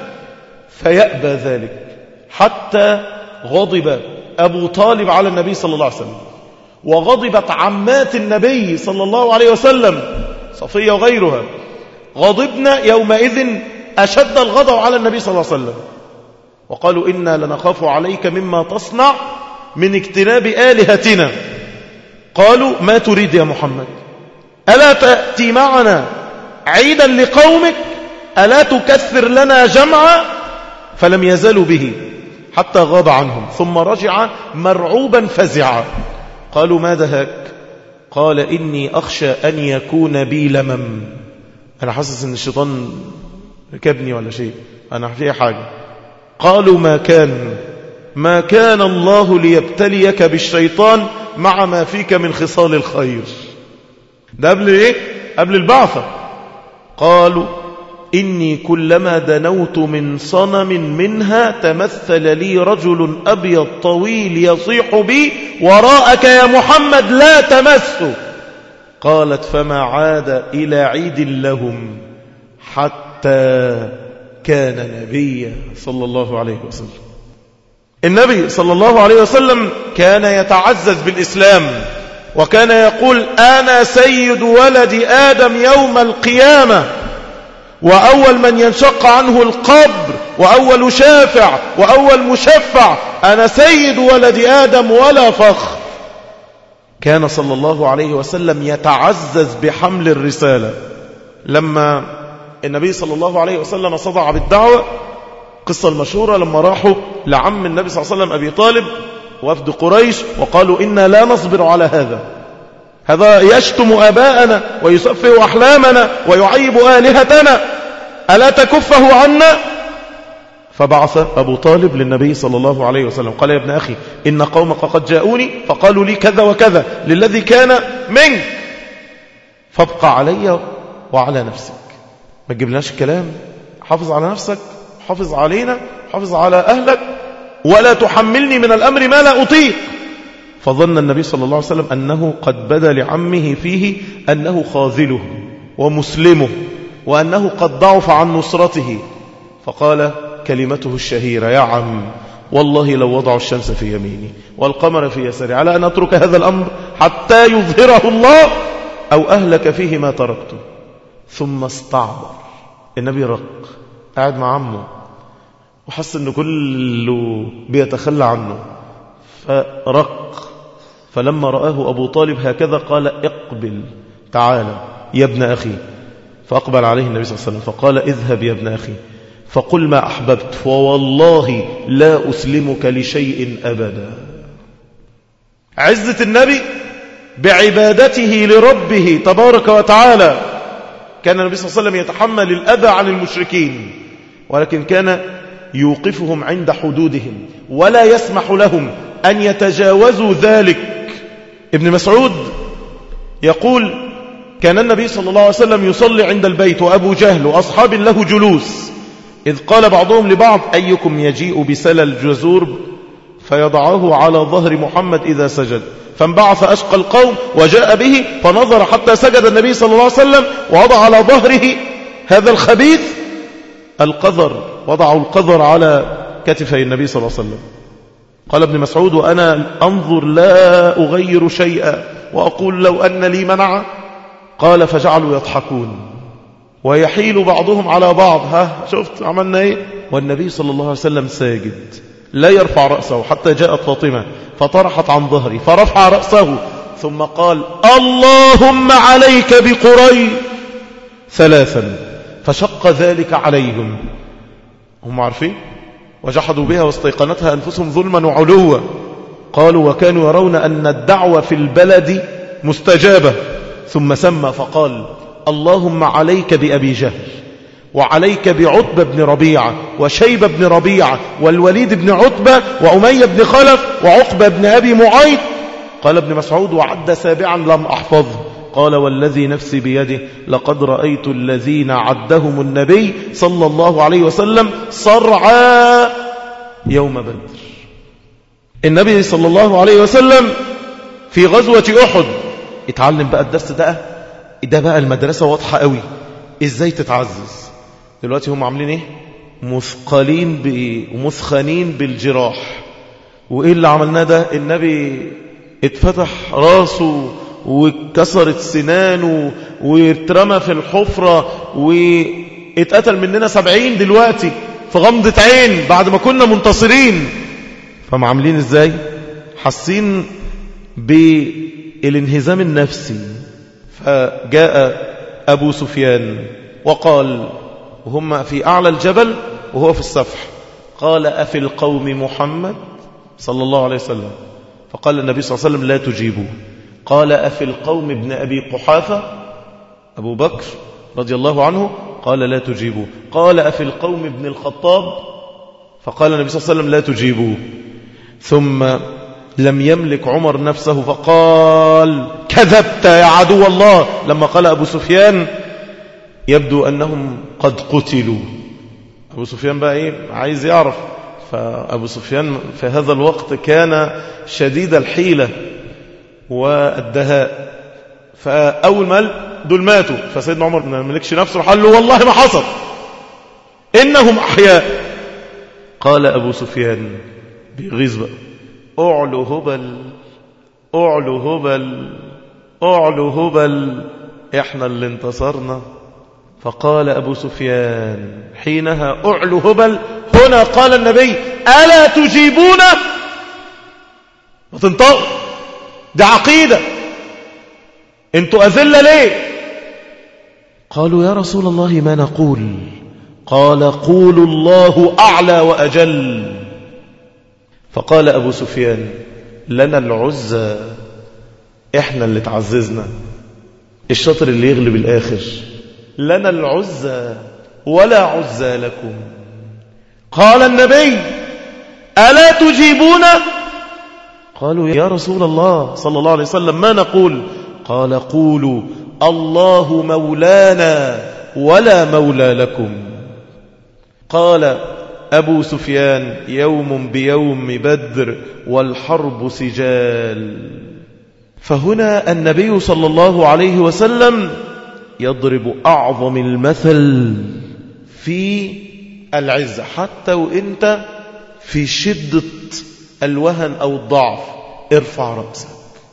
فيأبى ذلك حتى غضب أبو طالب على النبي صلى الله عليه وسلم، وغضبت عمات النبي صلى الله عليه وسلم صفية وغيرها، غضبنا يومئذ أشد الغضب على النبي صلى الله عليه وسلم، وقالوا إنا لنخاف عليك مما تصنع من اجتناب آلهتنا. قالوا ما تريد يا محمد؟ ألا تأتي معنا عيدا لقومك؟ ألا تكثر لنا جمعا؟ فلم يزالوا به حتى غاب عنهم، ثم رجع مرعوبا فزعا. قالوا ماذا هاك؟ قال إني أخشى أن يكون بي لمم، أنا حاسس أن الشيطان ركبني ولا شيء، أنا في حاجة. قالوا ما كان ما كان الله ليبتليك بالشيطان مع ما فيك من خصال الخير. ده قبل إيه؟ قبل البعثة. قالوا إني كلما دنوت من صنم منها تمثل لي رجل أبيض طويل يصيح بي وراءك يا محمد لا تمسه. قالت فما عاد إلى عيد لهم حتى كان نبيا صلى الله عليه وسلم. النبي صلى الله عليه وسلم كان يتعزز بالإسلام، وكان يقول أنا سيد ولد آدم يوم القيامة، وأول من ينشق عنه القبر، وأول شافع وأول مشفع، أنا سيد ولد آدم ولا فخر. كان صلى الله عليه وسلم يتعزز بحمل الرسالة. لما النبي صلى الله عليه وسلم صدع بالدعوة، قصة المشهورة لما راحوا لعم النبي صلى الله عليه وسلم أبي طالب وفد قريش وقالوا إنا لا نصبر على هذا، هذا يشتم آباءنا ويسفه أحلامنا ويعيب آلهتنا، ألا تكفه عنا؟ فبعث أبو طالب للنبي صلى الله عليه وسلم قال يا ابن أخي إن قومك قد جاءوني فقالوا لي كذا وكذا للذي كان منك، فابقى علي وعلى نفسك، ما تجيبلناش الكلام، حافظ على نفسك، حافظ علينا، حافظ على أهلك، ولا تحملني من الأمر ما لا أطيق. فظن النبي صلى الله عليه وسلم أنه قد بدا لعمه فيه أنه خاذله ومسلمه وأنه قد ضعف عن نصرته، فقال كلمته الشهيرة: يا عم، والله لو وضعوا الشمس في يميني والقمر في يساري على أن أترك هذا الأمر حتى يظهره الله أو أهلك فيه ما تركته. ثم استعبر. النبي رق، قاعد مع عمه وحس أنه كله بيتخلى عنه، فرق. فلما رآه أبو طالب هكذا قال: اقبل، تعالى يا ابن أخي. فأقبل عليه النبي صلى الله عليه وسلم فقال: اذهب يا ابن أخي فقل ما أحببت، فوالله لا أسلمك لشيء أبدا. عزة النبي بعبادته لربه تبارك وتعالى. كان النبي صلى الله عليه وسلم يتحمل الأذى عن المشركين، ولكن كان يوقفهم عند حدودهم ولا يسمح لهم أن يتجاوزوا ذلك. ابن مسعود يقول: كان النبي صلى الله عليه وسلم يصلي عند البيت وأبو جهل وأصحاب له جلوس، إذ قال بعضهم لبعض: أيكم يجيء بسل الجزور فيضعه على ظهر محمد إذا سجد؟ فانبعث أشقى القوم وجاء به فنظر حتى سجد النبي صلى الله عليه وسلم ووضع على ظهره هذا الخبيث القذر، وضعوا القذر على كتفي النبي صلى الله عليه وسلم. قال ابن مسعود: وأنا أنظر لا أغير شيئا وأقول لو أن لي منع. قال: فجعلوا يضحكون ويحيل بعضهم على بعض: ها شفت عملنا ايه؟ والنبي صلى الله عليه وسلم ساجد لا يرفع رأسه حتى جاءت فاطمة فطرحت عن ظهري فرفع رأسه ثم قال: اللهم عليك بقريش ثلاثا، فشق ذلك عليهم. هم عارفين وجحدوا بها واستيقنتها أنفسهم ظلما وعلوا. قالوا: وكانوا يرون أن الدعوة في البلد مستجابة. ثم سمى فقال: اللهم عليك بأبي جهل، وعليك بعتبة بن ربيعة، وشيبة بن ربيعة، والوليد بن عتبة، وأمية بن خلف، وعقبة بن أبي معيط. قال ابن مسعود: وعد سابعا لم أحفظه. قال: والذي نفسي بيده لقد رأيت الذين عدهم النبي صلى الله عليه وسلم صرعا يوم بدر. النبي صلى الله عليه وسلم في غزوة أحد اتعلم بقى الدرس ده ده بقى المدرسة واضحة قوي ازاي تتعزز. دلوقتي هم عاملين ايه؟ مثقلين ومثخنين بالجراح. وايه اللي عملناه ده؟ النبي اتفتح راسه واتكسرت سنانه واترمى في الحفرة واتقتل مننا سبعين دلوقتي في غمضة عين بعد ما كنا منتصرين. فهم عاملين ازاي؟ حاسين بالانهزام النفسي. فجاء أبو سفيان وقال وهم في أعلى الجبل وهو في السفح، قال: أفي القوم محمد صلى الله عليه وسلم؟ فقال النبي صلى الله عليه وسلم: لا تجيبوه. قال: أفي القوم ابن أبي قحافة أبو بكر رضي الله عنه؟ قال: لا تجيبوه. قال: أفي القوم ابن الخطاب؟ فقال النبي صلى الله عليه وسلم: لا تجيبوه. ثم لم يملك عمر نفسه فقال: كذبت يا عدو الله. لما قال أبو سفيان يبدو أنهم قد قتلوا. أبو سفيان بقى إيه؟ عايز يعرف. فأبو سفيان في هذا الوقت كان شديد الحيلة والدهاء. فأول ما قال دول ماتوا، فسيدنا عمر ما ملكش نفسه وقال له: والله ما حصل، إنهم أحياء. قال أبو سفيان بيغيظ بقى: أعلو هبل، أعلو هبل، أعلو هبل، إحنا اللي انتصرنا. فقال أبو سفيان حينها: أعلو هبل. هنا قال النبي: ألا تجيبون؟ وتنطق دي عقيدة، انتوا أذلة ليه؟ قالوا: يا رسول الله ما نقول؟ قال: قولوا الله أعلى وأجل. فقال أبو سفيان: لنا العزة، إحنا اللي تعززنا، الشطر اللي يغلب الآخر. لنا العزة ولا عزة لكم. قال النبي: ألا تجيبون؟ قالوا: يا رسول الله صلى الله عليه وسلم ما نقول؟ قال: قولوا الله مولانا ولا مولى لكم. قال أبو سفيان يوم بيوم بدر والحرب سجال. فهنا النبي صلى الله عليه وسلم يضرب أعظم المثل في العزة، حتى وإنت في شدة الوهن أو الضعف ارفع رأسك،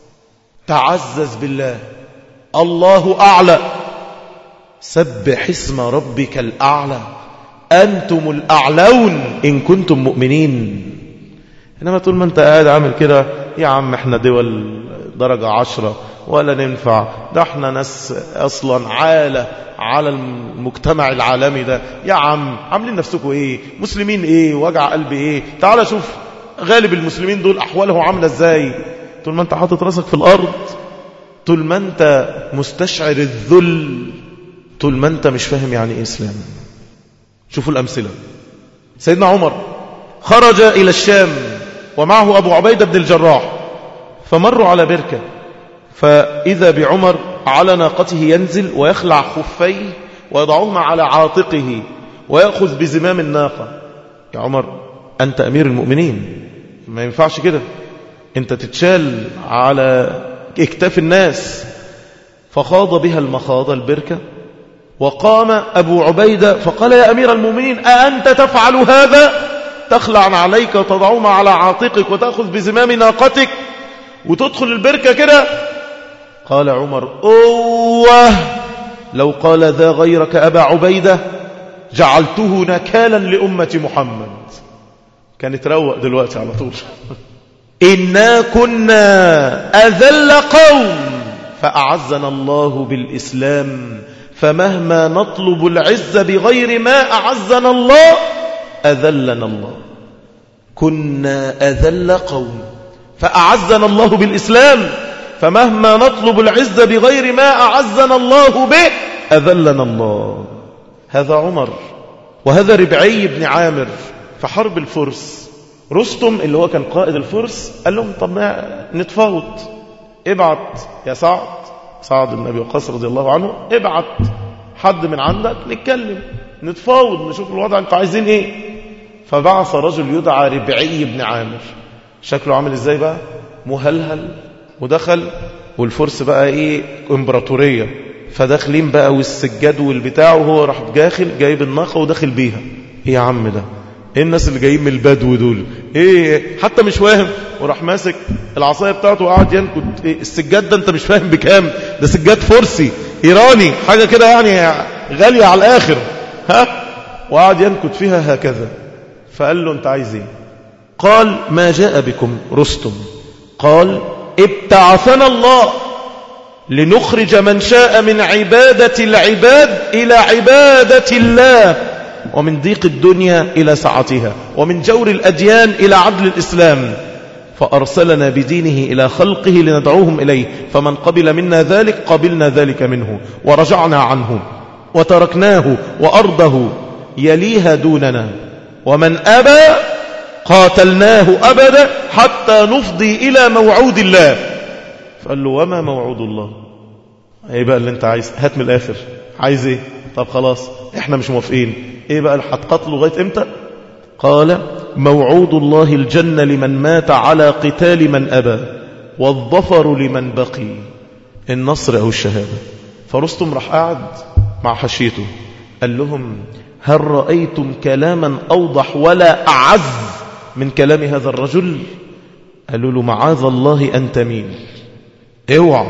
تعزز بالله، الله أعلى، سبح اسم ربك الأعلى، أنتم الأعلون إن كنتم مؤمنين. إنما طول ما أنت قاعد عامل كده، يا عم احنا دول درجة عشرة ولا ننفع، ده احنا ناس أصلا عالة على المجتمع العالمي ده، يا عم عاملين نفسكم ايه، مسلمين ايه، وجع قلبي ايه، تعال شوف غالب المسلمين دول أحواله عاملة ازاي. طول ما انت حاطط راسك في الأرض، طول ما انت مستشعر الذل، طول ما انت مش فاهم يعني ايه إسلام. شوفوا الأمثلة. سيدنا عمر خرج إلى الشام ومعه أبو عبيدة بن الجراح، فمروا على بركة، فإذا بعمر على ناقته ينزل ويخلع خفيه ويضعهما على عاتقه ويأخذ بزمام الناقة. يا عمر أنت أمير المؤمنين، ما ينفعش كده، أنت تتشال على اكتاف الناس. فخاض بها المخاض البركة، وقام أبو عبيدة فقال يا أمير المؤمنين أأنت تفعل هذا، تخلع عليك وتضعهما على عاتقك وتأخذ بزمام ناقتك وتدخل البركة كده؟ قال عمر أوه، لو قال ذا غيرك أبا عبيدة جعلته نكالا لأمة محمد. كانت روق دلوقتي على طول. إنا كنا أذل قوم فأعزنا الله بالإسلام، فمهما نطلب العزة بغير ما أعزنا الله أذلنا الله. كنا أذل قوم فأعزنا الله بالإسلام، فمهما نطلب العزة بغير ما أعزنا الله به أذلنا الله. هذا عمر. وهذا ربعي بن عامر في حرب الفرس. رستم اللي هو كان قائد الفرس قال لهم طب ما نتفاوض، ابعت يا سعد، سعد بن أبي وقاص رضي الله عنه، ابعت حد من عندك نتكلم نتفاوض نشوف الوضع انتوا عايزين ايه. فبعث رجل يدعى ربعي بن عامر، شكله عامل ازاي بقى، مهلهل، ودخل والفرس بقى ايه امبراطورية، فداخلين بقى والسجاد والبتاع، وهو راح داخل جايب الناقة وداخل بيها. ايه يا عم ده، ايه الناس اللي جايين من البدو دول، ايه حتى مش فاهم، وراح ماسك العصاية بتاعته وقعد ينكد. إيه السجاد ده انت مش فاهم بكام، ده سجاد فرسي ايراني حاجة كده يعني غالية على الاخر، ها، وقعد ينكد فيها هكذا. فقال له انت عايز ايه؟ قال ما جاء بكم رستم. قال ابتعثنا الله لنخرج من شاء من عبادة العباد إلى عبادة الله، ومن ضيق الدنيا إلى سعتها، ومن جور الأديان إلى عدل الإسلام، فأرسلنا بدينه إلى خلقه لندعوهم إليه، فمن قبل منا ذلك قبلنا ذلك منه ورجعنا عنه وتركناه وأرضه يليها دوننا، ومن أبى قاتلناه أبدا حتى نفضي إلى موعود الله. فقال له وما موعود الله؟ ايه بقى اللي انت عايز، هات من الآخر، عايز ايه؟ طب خلاص احنا مش موافقين، ايه بقى اللي هتقتله لغاية امتى؟ قال موعود الله الجنة لمن مات على قتال من أبى، والظفر لمن بقي، النصر أو الشهادة. فرستم راح قاعد مع حشيته قال لهم هل رأيتم كلاما أوضح ولا أعز من كلام هذا الرجل؟ قالوا له معاذ الله أن تميل، اوعى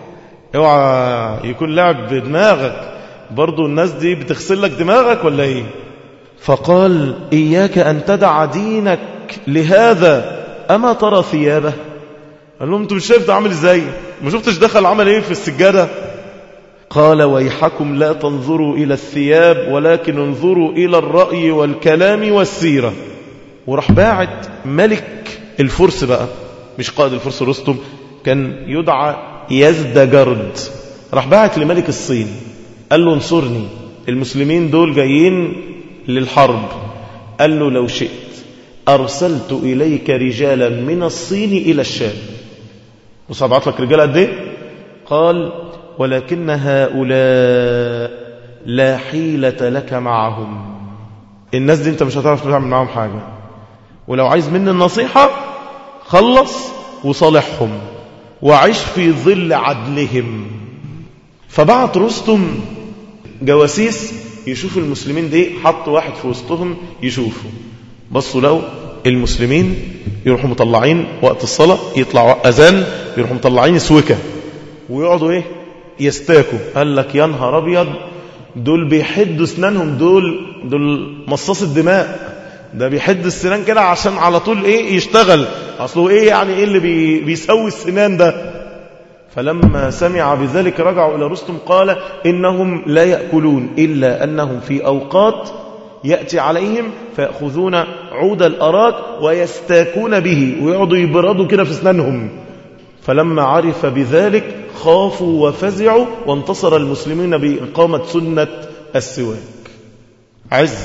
اوعى يكون لعب بدماغك، برضو الناس دي بتغسل لك دماغك ولا ايه؟ فقال إياك أن تدع دينك لهذا، أما ترى ثيابه؟ قال لهم انتوا مش شايف ده عامل ازاي؟ ما شفتش دخل عمل ايه في السجادة؟ قال ويحكم لا تنظروا إلى الثياب ولكن انظروا إلى الرأي والكلام والسيرة. وراح باعت ملك الفرس بقى، مش قائد الفرس رستم، كان يدعى يزدجرد، راح باعت لملك الصين قال له انصرني، المسلمين دول جايين للحرب. قال له لو شئت أرسلت إليك رجالا من الصين إلى الشام. وصبعت لك رجال قد ايه؟ قال ولكن هؤلاء لا حيلة لك معهم. الناس دي انت مش هتعرف تعمل معاهم حاجة، ولو عايز مني النصيحة خلص وصالحهم وعيش في ظل عدلهم. فبعت رستم جواسيس يشوفوا المسلمين دي، حط واحد في وسطهم يشوفوا، بصوا لو المسلمين يروحوا مطلعين وقت الصلاة، يطلع أذان يروحوا مطلعين سوكة ويقعدوا ايه يستاكوا. قال لك يا نهار ابيض، دول بيحدوا اسنانهم، دول دول مصاص الدماء، ده بيحد السنان كده عشان على طول ايه يشتغل، اصله ايه يعني ايه اللي بي بيسوي السنان ده. فلما سمع بذلك رجعوا إلى رستم قال إنهم لا يأكلون إلا أنهم في أوقات يأتي عليهم فيأخذون عود الأراك ويستاكون به ويقعدوا يبردوا كده في اسنانهم. فلما عرف بذلك خافوا وفزعوا، وانتصر المسلمين بإقامة سنة السواك. عز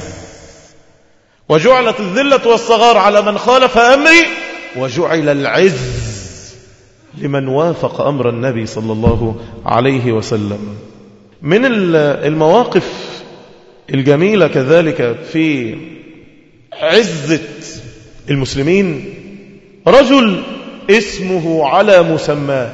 وجعلت الذلة والصغار على من خالف أمري، وجعل العز لمن وافق أمر النبي صلى الله عليه وسلم. من المواقف الجميلة كذلك في عزة المسلمين رجل اسمه على مسماه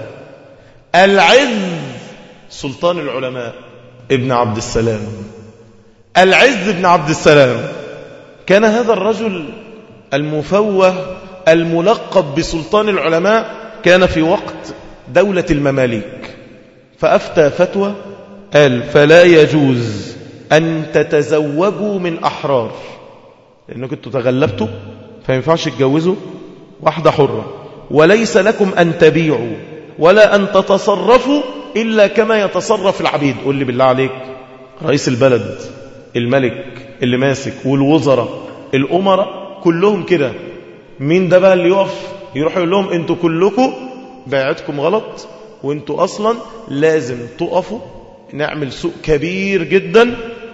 العز، سلطان العلماء ابن عبد السلام. العز ابن عبد السلام كان هذا الرجل المفوه الملقب بسلطان العلماء، كان في وقت دولة المماليك، فأفتى فتوى قال فلا يجوز أن تتزوجوا من أحرار، لأنكم تغلبتوا فينفعش تتجوزوا واحدة حرة، وليس لكم أن تبيعوا ولا أن تتصرفوا إلا كما يتصرف العبيد. قل لي بالله عليك، رئيس البلد، الملك اللي ماسك، والوزراء، الأمراء، كلهم كده، مين ده بقى اللي يقف يروح يقول لهم انتوا كلكم بيعتكم غلط، وانتوا أصلا لازم تقفوا نعمل سوق كبير جدا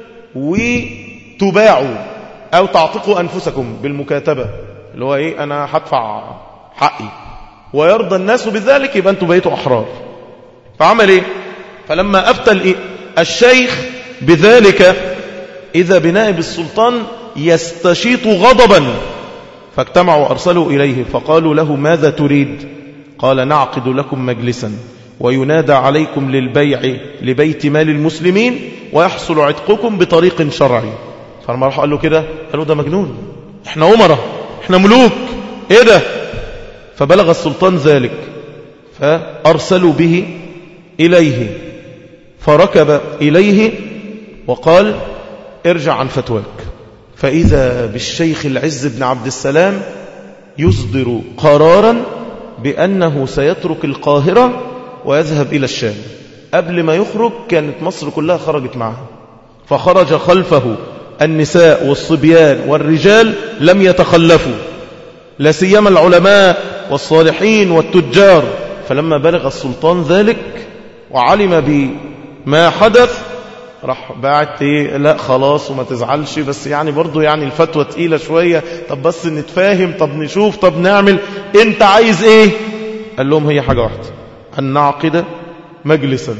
وتباعوا أو تعتقوا أنفسكم بالمكاتبة، اللي هو إيه، أنا هدفع حقي ويرضى الناس بذلك، يبقى أنتوا بقيتوا أحرار. فعمل إيه؟ فلما أفتى الشيخ بذلك إذا بنائب السلطان يستشيط غضبا، فاجتمعوا وأرسلوا إليه فقالوا له ماذا تريد؟ قال نعقد لكم مجلسا وينادى عليكم للبيع لبيت مال المسلمين ويحصل عتقكم بطريق شرعي. فلما راح قال له كده قالوا ده مجنون، احنا أمرة، احنا ملوك، ايه ده؟ فبلغ السلطان ذلك فأرسلوا به إليه، فركب إليه وقال ارجع عن فتواك. فإذا بالشيخ العز بن عبد السلام يصدر قرارا بأنه سيترك القاهرة ويذهب إلى الشام. قبل ما يخرج كانت مصر كلها خرجت معه، فخرج خلفه النساء والصبيان والرجال لم يتخلفوا، لا سيما العلماء والصالحين والتجار. فلما بلغ السلطان ذلك وعلم بما حدث راح باعت ايه، لا خلاص وما تزعلش، بس يعني برضو يعني الفتوى تقيلة شوية، طب بس نتفاهم، طب نشوف، طب نعمل، انت عايز ايه؟ قال لهم هي حاجة واحدة، أن نعقد مجلسا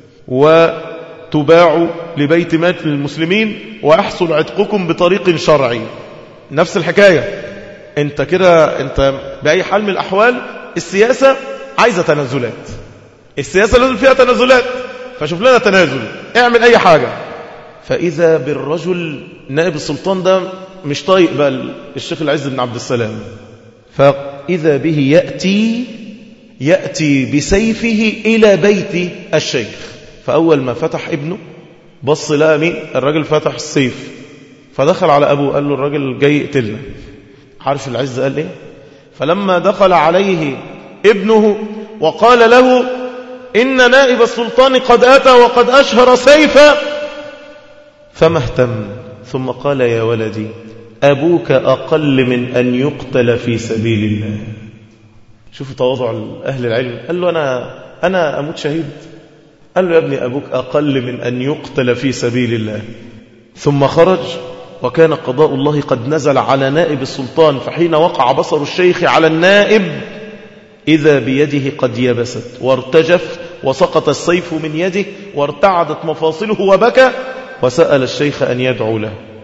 وتباع لبيت مال المسلمين ويحصل عتقكم بطريق شرعي. نفس الحكاية، انت كده انت بأي حال من الأحوال السياسة عايزة تنازلات، السياسة لازم فيها تنازلات، فشوف لنا تنازل، اعمل أي حاجة. فإذا بالرجل نائب السلطان ده مش طايق بقى الشيخ العز بن عبد السلام، فإذا به يأتي يأتي بسيفه إلى بيت الشيخ. فأول ما فتح ابنه بص لقى مين؟ الراجل فتح السيف، فدخل على أبوه قال له الراجل جاي يقتلنا. عارف العز قال إيه؟ فلما دخل عليه ابنه وقال له إن نائب السلطان قد أتى وقد أشهر سيفا، فما اهتم، ثم قال يا ولدي أبوك أقل من أن يقتل في سبيل الله. شوفوا تواضع أهل العلم، قال له أنا, أنا أموت شهيد؟ قال له يا ابني أبوك أقل من أن يقتل في سبيل الله. ثم خرج وكان قضاء الله قد نزل على نائب السلطان، فحين وقع بصر الشيخ على النائب إذا بيده قد يبست وارتجف وسقط السيف من يده وارتعدت مفاصله وبكى، وسأل الشيخ أن يدعو له.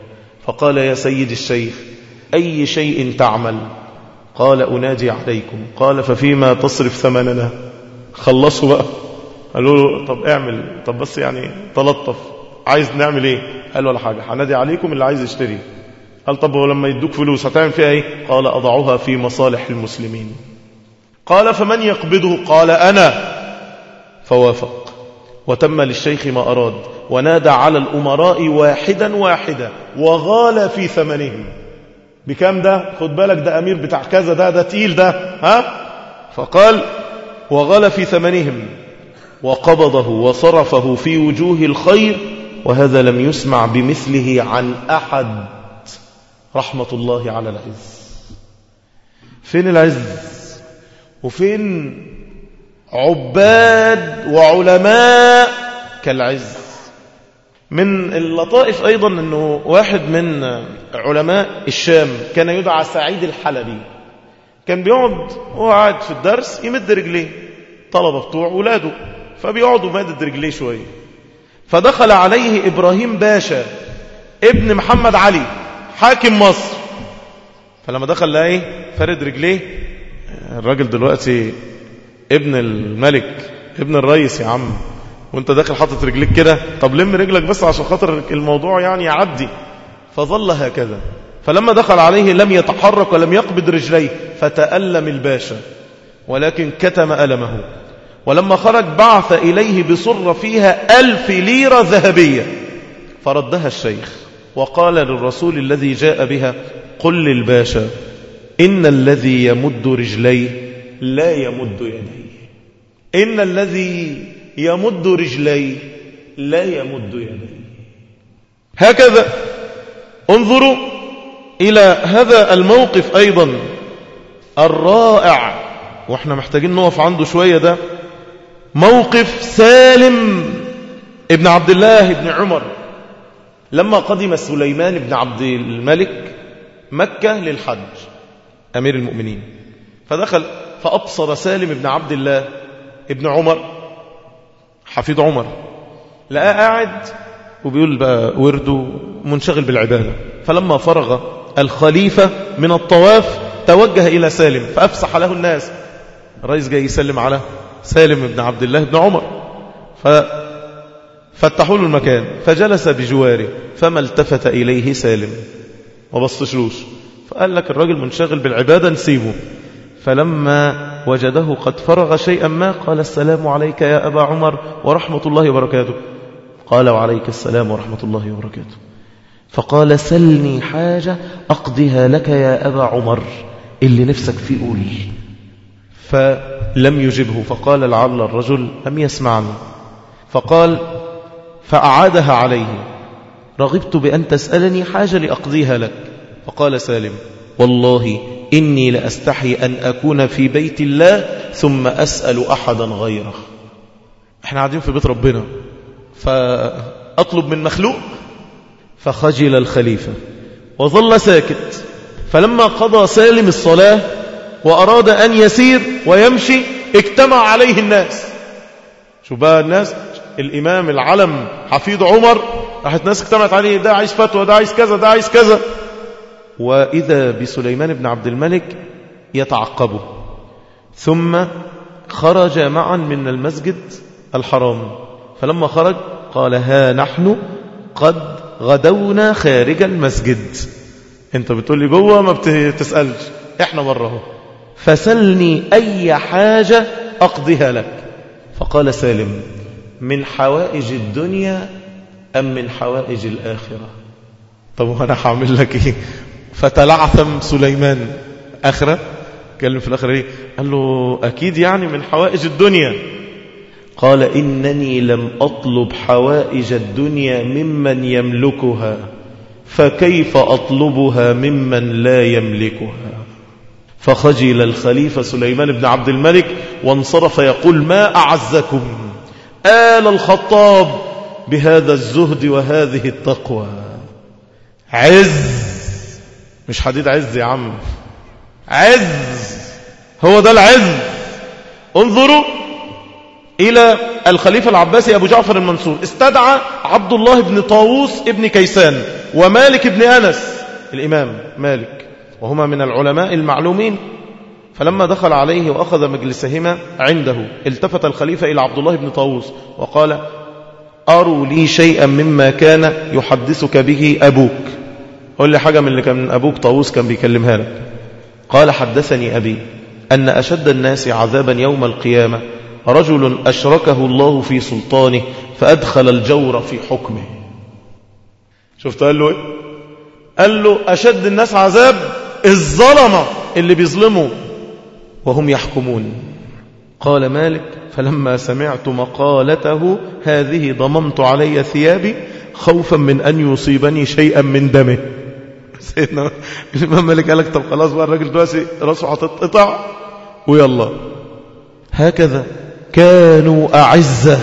فقال يا سيد الشيخ أي شيء تعمل؟ قال أناجي عليكم. قال ففيما تصرف ثمننا؟ خلصوا بقى. قالوا له طب اعمل، طب بس يعني تلطف، عايز نعمل ايه؟ قال ولا حاجة، هنادي عليكم اللي عايز يشتري. قال طب ولما يدوك فلوس هتعمل فيها ايه؟ قال أضعها في مصالح المسلمين. قال فمن يقبضه؟ قال أنا. فوافق وتم للشيخ ما أراد، ونادى على الأمراء واحدا واحدا وغال في ثمنهم. بكام ده؟ خد بالك ده أمير بتاع كذا، ده ده تقيل ده، ها؟ فقال وغال في ثمنهم وقبضه وصرفه في وجوه الخير، وهذا لم يسمع بمثله عن أحد. رحمة الله على العز. فين العز وفين عباد وعلماء كالعز؟ من اللطائف أيضا أنه واحد من علماء الشام كان يدعى سعيد الحلبي، كان بيقعد وهو قاعد في الدرس يمد رجليه، طلبة بتوع ولاده فبيقعدوا مادد رجليه شوية. فدخل عليه إبراهيم باشا ابن محمد علي حاكم مصر، فلما دخل لقى ايه؟ فرد رجليه. الراجل دلوقتي ابن الملك ابن الرئيس يا عم، وانت داخل حاطط رجليك كده، طب لم رجلك بس عشان خاطر الموضوع يعني يعدي. فظل هكذا، فلما دخل عليه لم يتحرك ولم يقبض رجليه، فتألم الباشا ولكن كتم ألمه. ولما خرج بعث إليه بصرة فيها ألف ليرة ذهبية، فردها الشيخ وقال للرسول الذي جاء بها قل للباشا إن الذي يمد رجليه لا يمد يديه، إن الذي يمد رجليه لا يمد يديه. هكذا انظروا إلى هذا الموقف أيضا الرائع، وإحنا محتاجين نقف عنده شوية. ده موقف سالم ابن عبد الله ابن عمر لما قدم سليمان بن عبد الملك مكة للحج أمير المؤمنين، فدخل فأبصر سالم بن عبد الله ابن عمر حفيد عمر، لقاه قاعد وبيقول بقى ورده منشغل بالعبادة. فلما فرغ الخليفة من الطواف توجه إلى سالم فأفسح له الناس، الرئيس جاي يسلم على سالم بن عبد الله بن عمر، ففتحوا له المكان فجلس بجواره، فما التفت إليه سالم وبصشلوش، فقال لك الراجل منشغل بالعبادة نسيبه. فلما وجده قد فرغ شيئا ما قال السلام عليك يا أبا عمر ورحمة الله وبركاته. قال وعليك السلام ورحمة الله وبركاته. فقال سلني حاجة أقضيها لك يا أبا عمر، اللي نفسك فيه قول. فلم يجبه، فقال لعل الرجل لم يسمعني، فقال فأعادها عليه رغبت بأن تسألني حاجة لأقضيها لك. فقال سالم والله إني لأستحي أن أكون في بيت الله ثم أسأل أحدا غيره. احنا قاعدين في بيت ربنا فأطلب من مخلوق؟ فخجل الخليفة وظل ساكت. فلما قضى سالم الصلاة وأراد أن يسير ويمشي اجتمع عليه الناس. شو بقى الناس؟ الإمام العلم حفيد عمر، راحت ناس اجتمعت عليه، ده عايز فتوى، ده عايز كذا، ده عايز كذا. وإذا بسليمان بن عبد الملك يتعقبه. ثم خرج معا من المسجد الحرام، فلما خرج قال ها نحن قد غدونا خارج المسجد. انت بتقول لي جوه ما بتسألش، احنا بره، فسلني أي حاجة أقضيها لك. فقال سالم من حوائج الدنيا أم من حوائج الآخرة؟ طب وانا هعمل لك ايه؟ فتلعثم سليمان آخرة، كلم في الآخرة ايه؟ قال له أكيد يعني من حوائج الدنيا. قال إنني لم أطلب حوائج الدنيا ممن يملكها، فكيف أطلبها ممن لا يملكها؟ فخجل الخليفة سليمان بن عبد الملك وانصرف يقول ما أعزكم آل الخطاب بهذا الزهد وهذه التقوى. عز، مش حديد عز يا عم، عز، هو ده العز. انظروا إلى الخليفة العباسي أبو جعفر المنصور، استدعى عبد الله بن طاووس ابن كيسان ومالك بن أنس الإمام مالك، وهما من العلماء المعلومين. فلما دخل عليه وأخذ مجلسهما عنده التفت الخليفة إلى عبد الله بن طاووس وقال: أروا لي شيئا مما كان يحدثك به أبوك، قل لي حاجة من اللي كان أبوك طاووس كان بيكلمها لك. قال: حدثني أبي أن أشد الناس عذابا يوم القيامة رجل أشركه الله في سلطانه فأدخل الجور في حكمه. شفت قال له إيه؟ قال له أشد الناس عذاب الظلمة اللي بيظلموا وهم يحكمون. قال مالك: فلما سمعت مقالته هذه ضممت علي ثيابي خوفا من أن يصيبني شيئا من دمه. سيدنا الإمام مالك قال لك: طب خلاص بقى الراجل دلوقتي راسه هتتقطع ويلا. هكذا كانوا أعزة،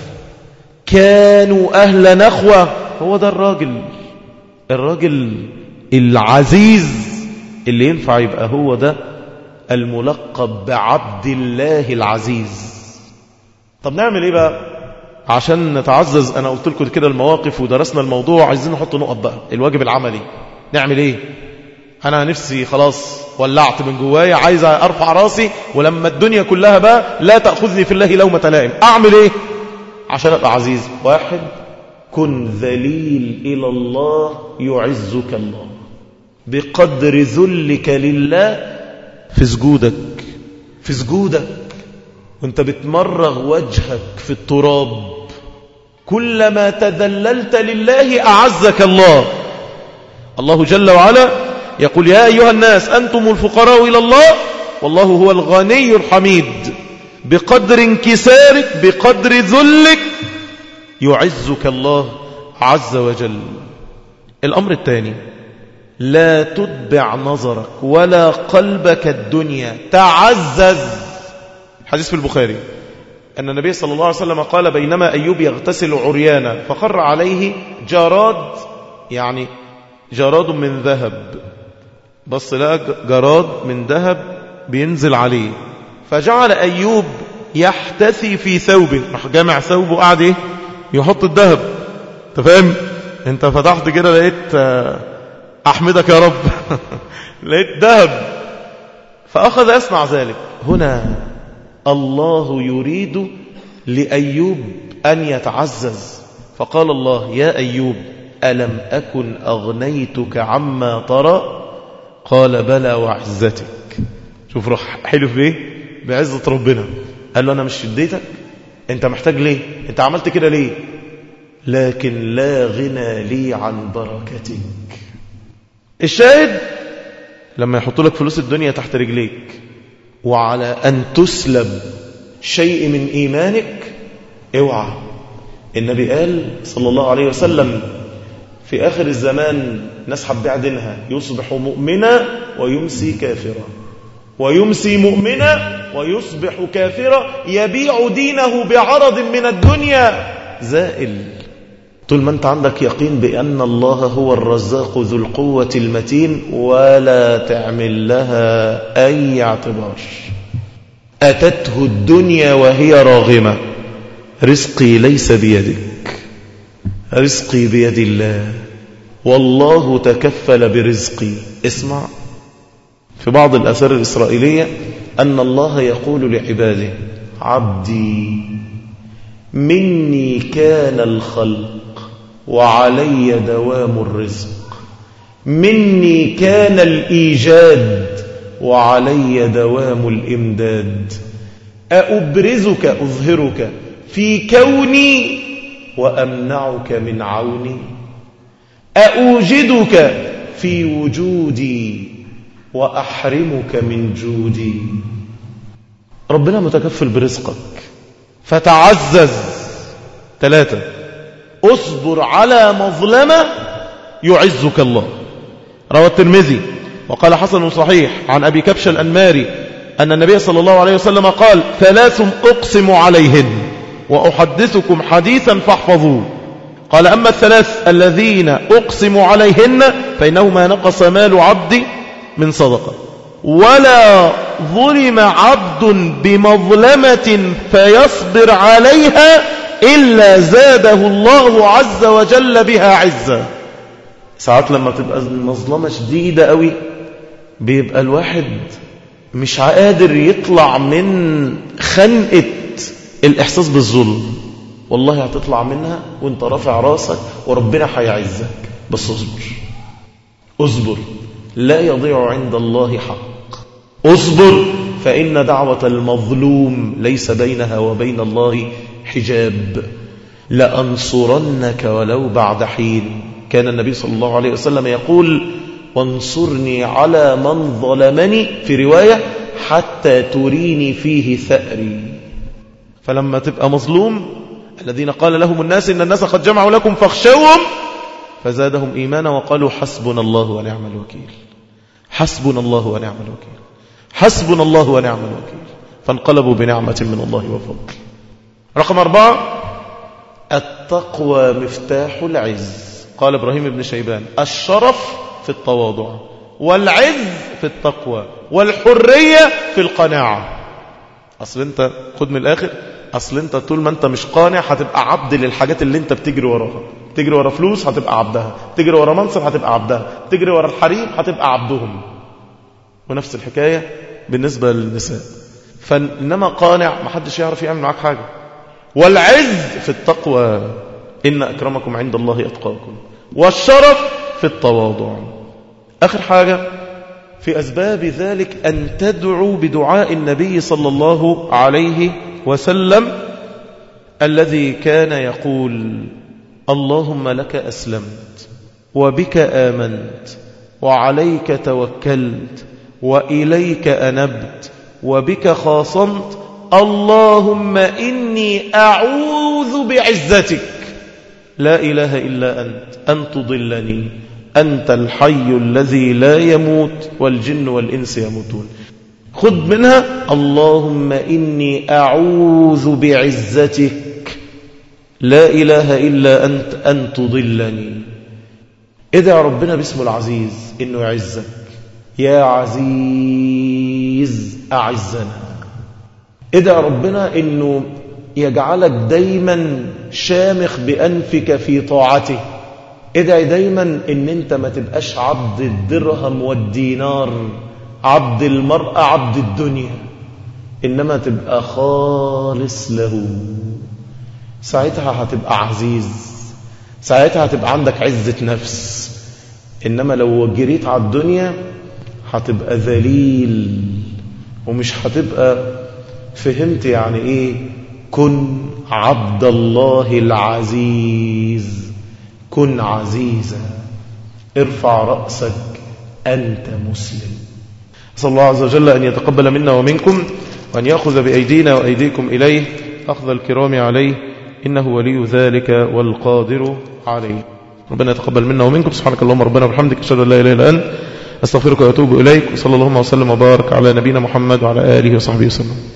كانوا أهل نخوة. هو ده الراجل الراجل العزيز اللي ينفع يبقى هو ده الملقب بعبد الله العزيز. طب نعمل ايه بقى عشان نتعزز؟ انا قلت لكم كده المواقف ودرسنا الموضوع، عايزين نحط نقط بقى، الواجب العملي. نعمل ايه؟ انا نفسي خلاص ولعت من جوايا، عايز ارفع راسي ولما الدنيا كلها بقى لا تأخذني في الله لومة لائم. اعمل ايه عشان ابقى عزيز؟ واحد: كن ذليل الى الله يعزك الله بقدر ذلك لله في سجودك، في سجودك وانت بتمرغ وجهك في التراب. كلما تذللت لله أعزك الله. الله جل وعلا يقول: يا أيها الناس أنتم الفقراء إلى الله والله هو الغني الحميد. بقدر انكسارك، بقدر ذلك يعزك الله عز وجل. الأمر الثاني: لا تتبع نظرك ولا قلبك الدنيا، تعزز. حديث في البخاري أن النبي صلى الله عليه وسلم قال: بينما أيوب يغتسل عريانا فخر عليه جراد، يعني جراد من ذهب، بص لقى جراد من ذهب بينزل عليه، فجعل أيوب يحتثي في ثوبه، راح جامع ثوبه وقعد ايه يحط الذهب. انت فاهم؟ انت فتحت كده لقيت أحمدك يا رب لقيت ذهب، فأخذ يصنع ذلك. هنا الله يريد لأيوب أن يتعزز، فقال الله: يا أيوب ألم أكن أغنيتك عما ترى؟ قال: بلى وعزتك. شوف روح حلو في ايه؟ بعزة ربنا. قال له: أنا مش شديتك؟ أنت محتاج ليه؟ أنت عملت كده ليه؟ لكن لا غنى لي عن بركتك. الشاهد لما يحط لك فلوس الدنيا تحت رجليك وعلى أن تسلب شيء من إيمانك، اوعى. النبي قال صلى الله عليه وسلم: في آخر الزمان ناس هتبيع دينها، يصبح مؤمنا ويمسي كافرا، ويمسي مؤمنا ويصبح كافرا، يبيع دينه بعرض من الدنيا زائل. طول ما أنت عندك يقين بأن الله هو الرزاق ذو القوة المتين ولا تعمل لها أي اعتبار. أتته الدنيا وهي راغمة. رزقي ليس بيدك، رزقي بيد الله، والله تكفل برزقي. اسمع، في بعض الآثار الإسرائيلية أن الله يقول لعباده: عبدي مني كان الخلق وعلي دوام الرزق، مني كان الإيجاد وعلي دوام الإمداد، أبرزك أظهرك في كوني وأمنعك من عوني، أوجدك في وجودي وأحرمك من جودي. ربنا متكفل برزقك فتعزز. ثلاثة: اصبر على مظلمة يعزك الله. روى الترمذي وقال حسن صحيح عن أبي كبش الأنماري أن النبي صلى الله عليه وسلم قال: ثلاث أقسم عليهن وأحدثكم حديثا فاحفظوه. قال: أما الثلاث الذين أقسم عليهن فإنه ما نقص مال عبد من صدقة، ولا ظلم عبد بمظلمة فيصبر عليها إلا زاده الله عز وجل بها عزة. ساعات لما تبقى المظلمة شديدة قوي بيبقى الواحد مش قادر يطلع من خنقة الإحساس بالظلم. والله هتطلع منها وانت رافع راسك وربنا هيعزك، بس اصبر اصبر، لا يضيع عند الله حق. اصبر فإن دعوة المظلوم ليس بينها وبين الله حجاب. لأنصرنك ولو بعد حين. كان النبي صلى الله عليه وسلم يقول وانصرني على من ظلمني، في رواية حتى تريني فيه ثأري. فلما تبقى مظلوم، الذين قال لهم الناس إن الناس قد جمعوا لكم فاخشوهم فزادهم إيمانا وقالوا حسبنا الله ونعم الوكيل. حسبنا الله ونعم الوكيل، حسبنا الله ونعم الوكيل. فانقلبوا بنعمة من الله وفضل. رقم أربعة، التقوى مفتاح العز. قال إبراهيم بن شيبان الشرف في التواضع، والعز في التقوى، والحرية في القناعة. أصل أنت خد من الآخر، أصل أنت طول ما أنت مش قانع هتبقى عبد للحاجات اللي أنت بتجري وراها. تجري ورا فلوس هتبقى عبدها، تجري ورا منصب هتبقى عبدها، تجري ورا الحريم هتبقى عبدهم. ونفس الحكاية بالنسبة للنساء. فإنما قانع محدش يعرف يعمل معاك حاجة. والعز في التقوى، إن أكرمكم عند الله أتقاكم. والشرف في التواضع. آخر حاجة في أسباب ذلك أن تدعو بدعاء النبي صلى الله عليه وسلم الذي كان يقول اللهم لك أسلمت وبك آمنت وعليك توكلت وإليك أنبت وبك خاصمت، اللهم إني أعوذ بعزتك لا إله إلا أنت أن تضلني، أنت الحي الذي لا يموت والجن والإنس يموتون. خذ منها اللهم إني أعوذ بعزتك لا إله إلا أنت أن تضلني. ادعى ربنا باسمه العزيز إنه يعزك. يا عزيز أعزنا. ادعى ربنا إنه يجعلك دايما شامخ بأنفك في طاعته. ادعي دايما إن أنت ما تبقاش عبد الدرهم والدينار، عبد المرأة، عبد الدنيا، إنما تبقى خالص له. ساعتها هتبقى عزيز، ساعتها هتبقى عندك عزة نفس. إنما لو جريت على الدنيا هتبقى ذليل ومش هتبقى فهمت يعني إيه كن عبد الله العزيز. كن عزيزا، ارفع رأسك، أنت مسلم. أسأل الله عز وجل أن يتقبل منا ومنكم وأن يأخذ بأيدينا وأيديكم إليه أخذ الكرام عليه، إنه ولي ذلك والقادر عليه. ربنا يتقبل منا ومنكم. سبحانك اللهم ربنا وبحمدك، أشهد أن لا إله إلا أنت، أستغفرك وأتوب إليك. وصلى الله وسلم وبارك على نبينا محمد وعلى آله وصحبه وسلم.